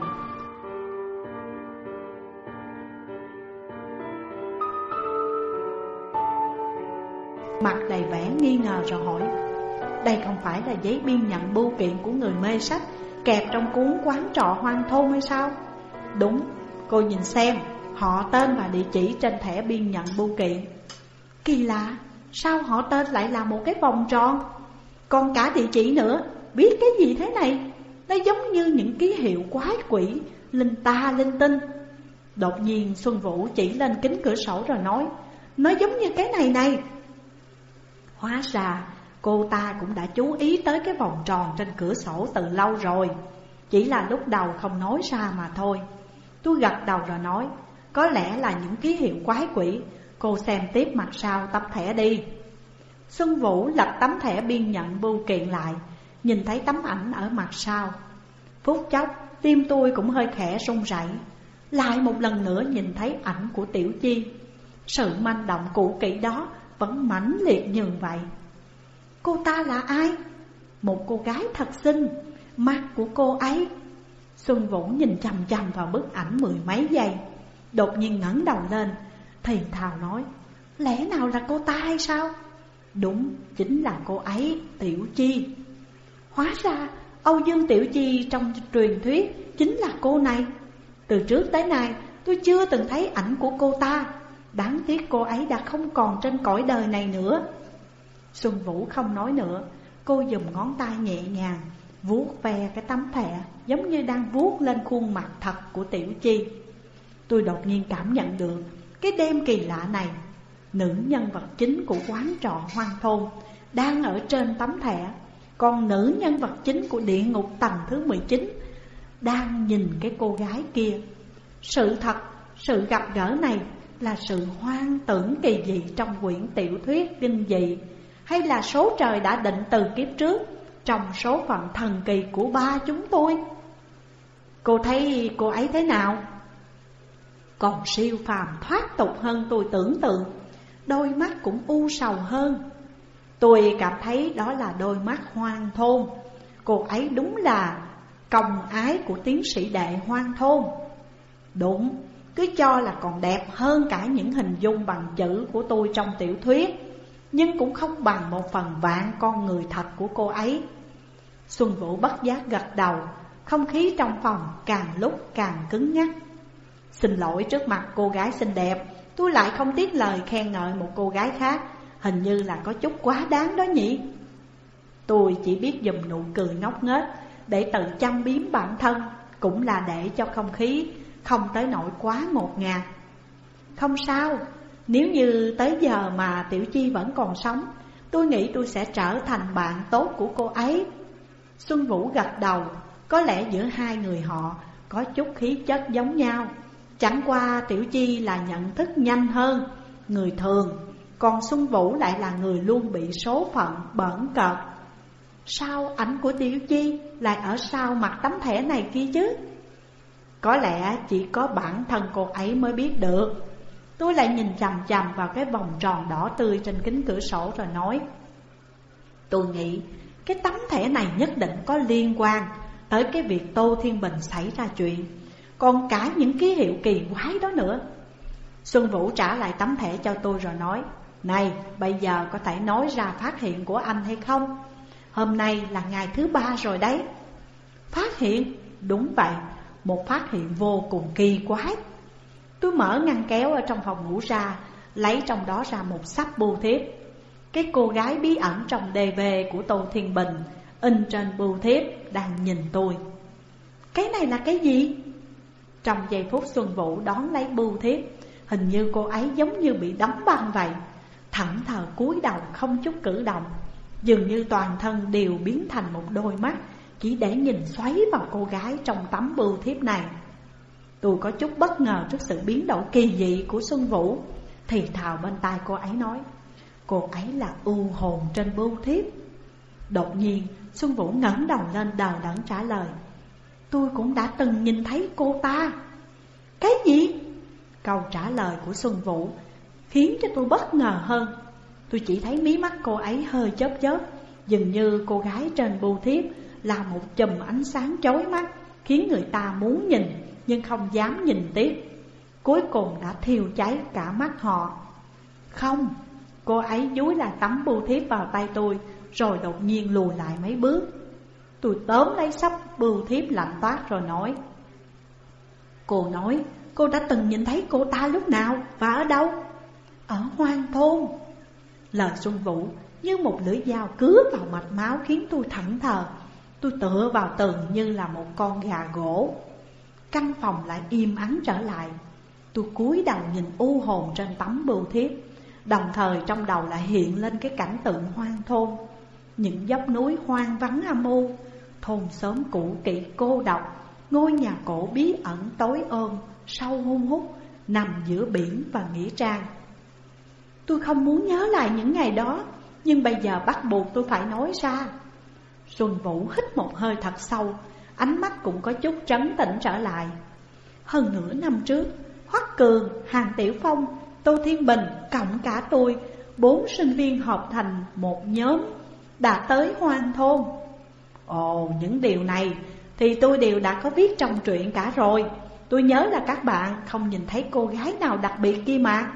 Speaker 1: Mặt đầy vẻ nghi ngờ rồi hỏi: đây không phải là giấy biên nhận bưu kiện của người mê sách kẹp trong cuốn Quán trọ Hoang Thôn hay sao? Đúng, cô nhìn xem, họ tên và địa chỉ trên thẻ biên nhận bưu kiện. Kỳ lạ, sao họ tên lại là một cái vòng tròn? Còn cả địa chỉ nữa, biết cái gì thế này? Nó giống như những ký hiệu quái quỷ, linh ta linh tinh. Đột nhiên Xuân Vũ chỉ lên kính cửa sổ rồi nói: nó giống như cái này này. Hóa ra cô ta cũng đã chú ý tới cái vòng tròn trên cửa sổ từ lâu rồi, chỉ là lúc đầu không nói ra mà thôi. Tôi gật đầu rồi nói: có lẽ là những ký hiệu quái quỷ. Cô xem tiếp mặt sau tấm thẻ đi. Xuân Vũ lật tấm thẻ biên nhận bưu kiện lại, nhìn thấy tấm ảnh ở mặt sau. Phút chốc tim tôi cũng hơi khẽ run rẩy. Lại một lần nữa nhìn thấy ảnh của Tiểu Chi. Sự manh động cũ kỹ đó vẫn mãnh liệt như vậy. Cô ta là ai? Một cô gái thật xinh. Mắt của cô ấy. Xuân Vũ nhìn chằm chằm vào bức ảnh mười mấy giây, đột nhiên ngẩng đầu lên, thì thào nói: lẽ nào là cô ta hay sao? Đúng, chính là cô ấy, Tiểu Chi. Hóa ra Âu Dương Tiểu Chi trong truyền thuyết chính là cô này. Từ trước tới nay tôi chưa từng thấy ảnh của cô ta. Đáng tiếc cô ấy đã không còn trên cõi đời này nữa. Xuân Vũ không nói nữa. Cô dùng ngón tay nhẹ nhàng vuốt ve cái tấm thẻ, giống như đang vuốt lên khuôn mặt thật của Tiểu Chi. Tôi đột nhiên cảm nhận được cái đêm kỳ lạ này. Nữ nhân vật chính của Quán trọ Hoang Thôn đang ở trên tấm thẻ, còn nữ nhân vật chính của địa ngục tầng thứ mười chín đang nhìn cái cô gái kia. Sự thật, sự gặp gỡ này là sự hoang tưởng kỳ dị trong quyển tiểu thuyết kinh dị, hay là số trời đã định từ kiếp trước trong số phận thần kỳ của ba chúng tôi? Cô thấy cô ấy thế nào? Còn siêu phàm thoát tục hơn tôi tưởng tượng. Đôi mắt cũng u sầu hơn. Tôi cảm thấy đó là đôi mắt Hoang Thôn. Cô ấy đúng là công ái của tiến sĩ đệ Hoang Thôn. Đúng, cứ cho là còn đẹp hơn cả những hình dung bằng chữ của tôi trong tiểu thuyết, nhưng cũng không bằng một phần vạn con người thật của cô ấy. Xuân Vũ bất giác gật đầu. Không khí trong phòng càng lúc càng cứng nhắc. Xin lỗi trước mặt cô gái xinh đẹp, tôi lại không tiếc lời khen ngợi một cô gái khác. Hình như là có chút quá đáng đó nhỉ? Tôi chỉ biết dùng nụ cười ngốc nghếch để tự châm biếm bản thân, cũng là để cho không khí không tới nỗi quá ngột ngạt. Không sao, nếu như tới giờ mà Tiểu Chi vẫn còn sống, tôi nghĩ tôi sẽ trở thành bạn tốt của cô ấy. Xuân Vũ gật đầu. Có lẽ giữa hai người họ có chút khí chất giống nhau. Chẳng qua Tiểu Chi là nhận thức nhanh hơn người thường, còn Xuân Vũ lại là người luôn bị số phận bỡn cợt. Sao ảnh của Tiểu Chi lại ở sau mặt tấm thẻ này kia chứ? Có lẽ chỉ có bản thân cô ấy mới biết được. Tôi lại nhìn chằm chằm vào cái vòng tròn đỏ tươi trên kính cửa sổ rồi nói: tôi nghĩ cái tấm thẻ này nhất định có liên quan tới cái việc Tô Thiên Bình xảy ra chuyện, còn cả những ký hiệu kỳ quái đó nữa. Xuân Vũ trả lại tấm thẻ cho tôi rồi nói: này, bây giờ có thể nói ra phát hiện của anh hay không? Hôm nay là ngày thứ ba rồi đấy. Phát hiện? Đúng vậy, một phát hiện vô cùng kỳ quái. Tôi mở ngăn kéo ở trong phòng ngủ ra, lấy trong đó ra một sắp bưu thiếp. Cái cô gái bí ẩn trong đê vê của Tô Thiên Bình in trên bưu thiếp đang nhìn tôi. Cái này là cái gì? Trong giây phút Xuân Vũ đón lấy bưu thiếp, hình như cô ấy giống như bị đóng băng vậy, thẫn thờ cúi đầu không chút cử động, dường như toàn thân đều biến thành một đôi mắt chỉ để nhìn xoáy vào cô gái trong tấm bưu thiếp này. Tôi có chút bất ngờ trước sự biến đổi kỳ dị của Xuân Vũ, thì thào bên tai cô ấy nói: cô ấy là u hồn trên bưu thiếp. Đột nhiên Xuân Vũ ngẩng đầu lên đờ đẫn trả lời: tôi cũng đã từng nhìn thấy cô ta. Cái gì? Câu trả lời của Xuân Vũ khiến cho tôi bất ngờ hơn. Tôi chỉ thấy mí mắt cô ấy hơi chớp chớp, dường như cô gái trên bưu thiếp là một chùm ánh sáng chói mắt, khiến người ta muốn nhìn nhưng không dám nhìn tiếp. Cuối cùng đã thiêu cháy cả mắt họ. Không, cô ấy dúi lại tấm bưu thiếp vào tay tôi, rồi đột nhiên lùi lại mấy bước. Tôi tóm lấy sắp bưu thiếp lạnh toát rồi nói: cô nói cô đã từng nhìn thấy cô ta lúc nào và ở đâu? Ở Hoang Thôn. Lời Xuân Vũ như một lưỡi dao cứa vào mạch máu khiến tôi thẫn thờ. Tôi tựa vào tường như là một con gà gỗ. Căn phòng lại im ắng trở lại. Tôi cúi đầu nhìn u hồn trên tấm bưu thiếp, đồng thời trong đầu lại hiện lên cái cảnh tượng hoang thôn. Những dốc núi hoang vắng âm u, thôn xóm cũ kỹ cô độc, ngôi nhà cổ bí ẩn tối ôm, sâu hun hút, nằm giữa biển và nghĩa trang. Tôi không muốn nhớ lại những ngày đó, nhưng bây giờ bắt buộc tôi phải nói ra. Xuân Vũ hít một hơi thật sâu, ánh mắt cũng có chút trấn tĩnh trở lại. Hơn nửa năm trước, Hoắc Cường, Hàn Tiểu Phong, Tô Thiên Bình, cộng cả tôi, bốn sinh viên hợp thành một nhóm, đã tới Hoang Thôn. Ồ, những điều này thì tôi đều đã có viết trong truyện cả rồi. Tôi nhớ là các bạn không nhìn thấy cô gái nào đặc biệt kia mà.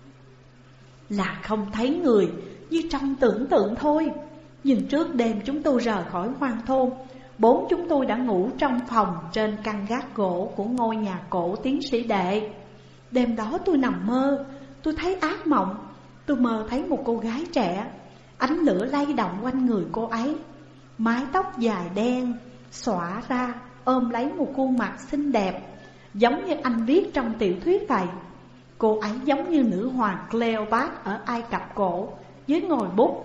Speaker 1: Là không thấy người như trong tưởng tượng thôi. Nhưng trước đêm chúng tôi rời khỏi Hoang Thôn, bốn chúng tôi đã ngủ trong phòng trên căn gác gỗ của ngôi nhà cổ tiến sĩ Đệ. Đêm đó tôi nằm mơ, tôi thấy ác mộng. Tôi mơ thấy một cô gái trẻ, ánh lửa lay động quanh người cô ấy, mái tóc dài đen xõa ra ôm lấy một khuôn mặt xinh đẹp, giống như anh viết trong tiểu thuyết vậy. Cô ấy giống như nữ hoàng Cleopatra ở Ai Cập cổ dưới ngòi bút.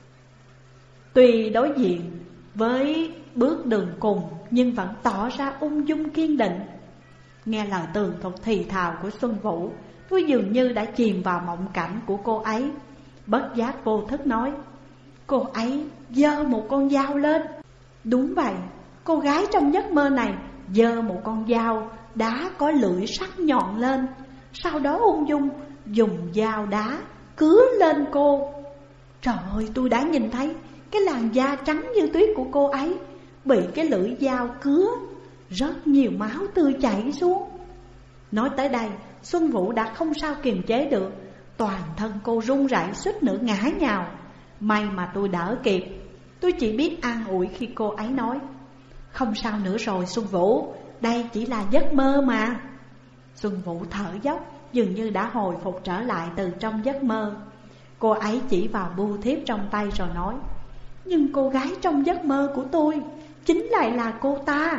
Speaker 1: Tuy đối diện với bước đường cùng nhưng vẫn tỏ ra ung dung kiên định. Nghe lời tường thuật thì thào của Xuân Vũ, tôi dường như đã chìm vào mộng cảnh của cô ấy. Bất giác vô thức nói: cô ấy giơ một con dao lên. Đúng vậy, cô gái trong giấc mơ này giơ một con dao đá có lưỡi sắc nhọn lên, sau đó ung dung dùng dao đá cứa lên cô. Trời ơi, tôi đã nhìn thấy cái làn da trắng như tuyết của cô ấy bị cái lưỡi dao cứa, rất nhiều máu tươi chảy xuống. Nói tới đây, Xuân Vũ đã không sao kiềm chế được, toàn thân cô run rẩy suýt nữa ngã nhào. May mà tôi đỡ kịp. Tôi chỉ biết an ủi khi cô ấy nói: không sao nữa rồi Xuân Vũ, đây chỉ là giấc mơ mà. Xuân Vũ thở dốc, dường như đã hồi phục trở lại từ trong giấc mơ. Cô ấy chỉ vào bưu thiếp trong tay rồi nói: nhưng cô gái trong giấc mơ của tôi chính lại là cô ta.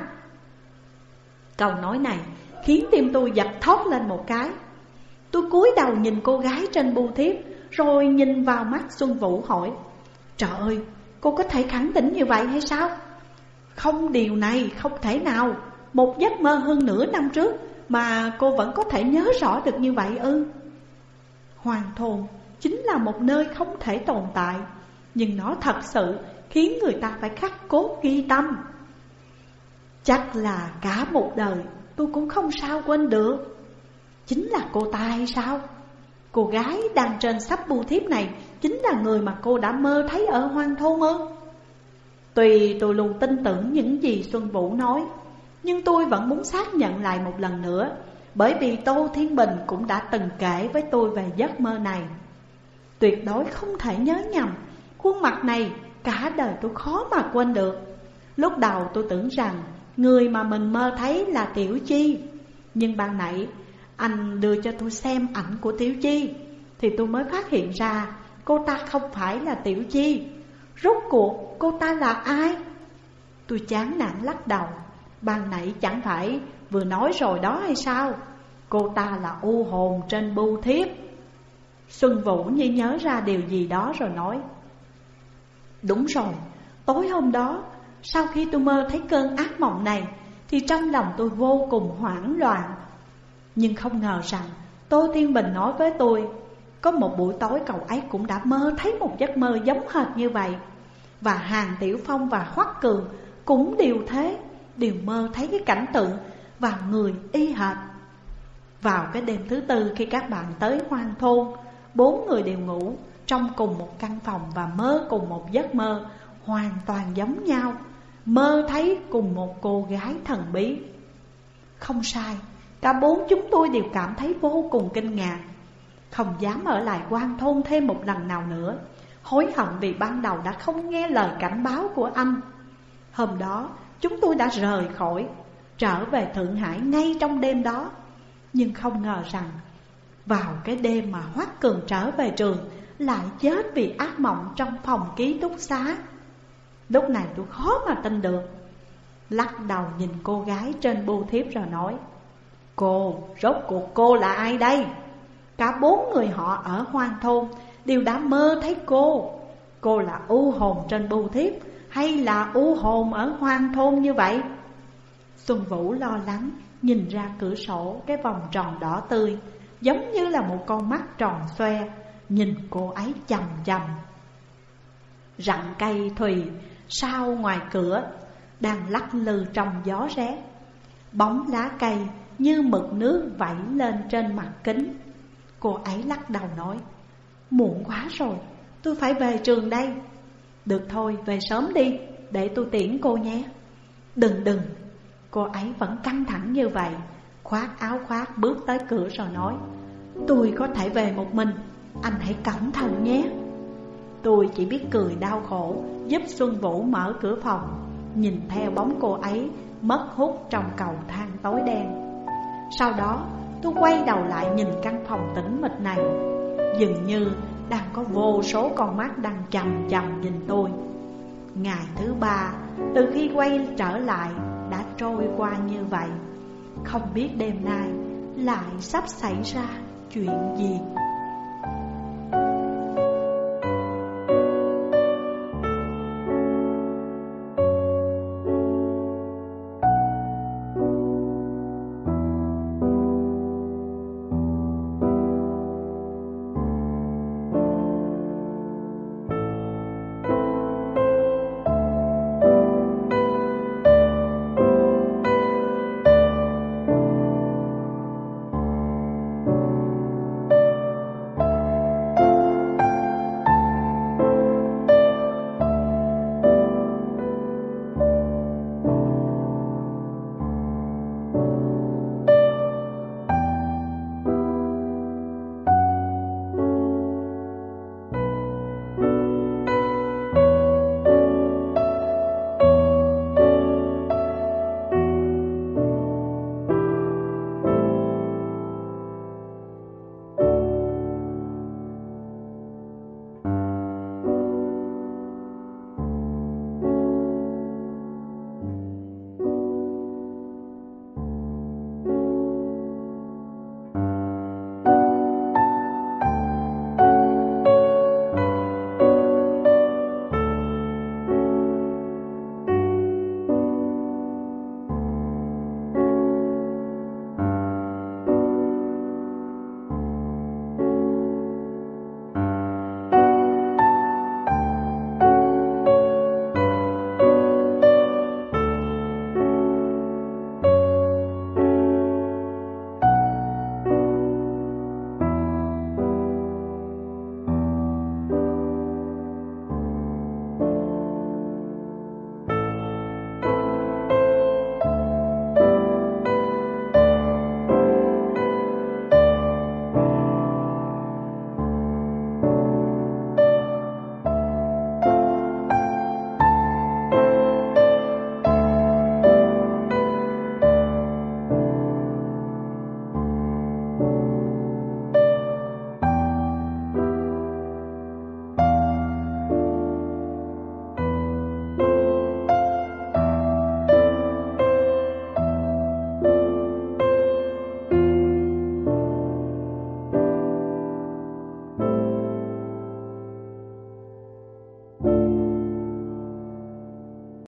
Speaker 1: Câu nói này khiến tim tôi giật thót lên một cái. Tôi cúi đầu nhìn cô gái trên bưu thiếp, rồi nhìn vào mắt Xuân Vũ hỏi: trời ơi, cô có thể khẳng định như vậy hay sao? Không, điều này không thể nào. Một giấc mơ hơn nửa năm trước mà cô vẫn có thể nhớ rõ được như vậy ư? Hoang Thôn chính là một nơi không thể tồn tại, nhưng nó thật sự khiến người ta phải khắc cốt ghi tâm. Chắc là cả một đời tôi cũng không sao quên được. Chính là cô ta hay sao? Cô gái đang trên sắp bưu thiếp này chính là người mà cô đã mơ thấy ở Hoang Thôn ư? Tuy tôi luôn tin tưởng những gì Xuân Vũ nói, nhưng tôi vẫn muốn xác nhận lại một lần nữa, bởi vì Tô Thiên Bình cũng đã từng kể với tôi về giấc mơ này. Tuyệt đối không thể nhớ nhầm, khuôn mặt này cả đời tôi khó mà quên được. Lúc đầu tôi tưởng rằng người mà mình mơ thấy là Tiểu Chi, nhưng ban nãy anh đưa cho tôi xem ảnh của Tiểu Chi thì tôi mới phát hiện ra cô ta không phải là Tiểu Chi. Rốt cuộc cô ta là ai? Tôi chán nản lắc đầu. Ban nãy chẳng phải vừa nói rồi đó hay sao? Cô ta là u hồn trên bưu thiếp. Xuân Vũ như nhớ ra điều gì đó rồi nói: đúng rồi, tối hôm đó sau khi tôi mơ thấy cơn ác mộng này thì trong lòng tôi vô cùng hoảng loạn. Nhưng không ngờ rằng Tô Thiên Bình nói với tôi, có một buổi tối cậu ấy cũng đã mơ thấy một giấc mơ giống hệt như vậy. Và Hàn Tiểu Phong và Hoắc Cường cũng đều thế, đều mơ thấy cái cảnh tượng và người y hệt. Vào cái đêm thứ tư khi các bạn tới Hoang Thôn, bốn người đều ngủ trong cùng một căn phòng và mơ cùng một giấc mơ hoàn toàn giống nhau, mơ thấy cùng một cô gái thần bí. Không sai, cả bốn chúng tôi đều cảm thấy vô cùng kinh ngạc, không dám ở lại Hoang Thôn thêm một lần nào nữa, hối hận vì ban đầu đã không nghe lời cảnh báo của anh. Hôm đó chúng tôi đã rời khỏi, trở về Thượng Hải ngay trong đêm đó. Nhưng không ngờ rằng vào cái đêm mà Hoắc Cường trở về trường lại chết vì ác mộng trong phòng ký túc xá. Lúc này tôi khó mà tin được, lắc đầu nhìn cô gái trên bưu thiếp rồi nói: cô, rốt cuộc cô là ai đây? Cả bốn người họ ở Hoang Thôn đều đã mơ thấy cô. Cô là u hồn trên bưu thiếp hay là u hồn ở Hoang Thôn như vậy? Xuân Vũ lo lắng nhìn ra cửa sổ cái vòng tròn đỏ tươi, giống như là một con mắt tròn xoe, nhìn cô ấy chằm chằm. Rặng cây thùy sau ngoài cửa đang lắc lư trong gió rét, bóng lá cây như mực nước vẩy lên trên mặt kính. Cô ấy lắc đầu nói: muộn quá rồi, tôi phải về trường đây. Được thôi, về sớm đi, để tôi tiễn cô nhé. Đừng đừng. Cô ấy vẫn căng thẳng như vậy, khoác áo khoác bước tới cửa rồi nói: tôi có thể về một mình, anh hãy cẩn thận nhé. Tôi chỉ biết cười đau khổ, giúp Xuân Vũ mở cửa phòng, nhìn theo bóng cô ấy mất hút trong cầu thang tối đen. Sau đó tôi quay đầu lại nhìn căn phòng tĩnh mịch này, dường như đang có vô số con mắt đang chằm chằm nhìn tôi. Ngày thứ ba từ khi quay trở lại đã trôi qua như vậy. Không biết đêm nay lại sắp xảy ra chuyện gì.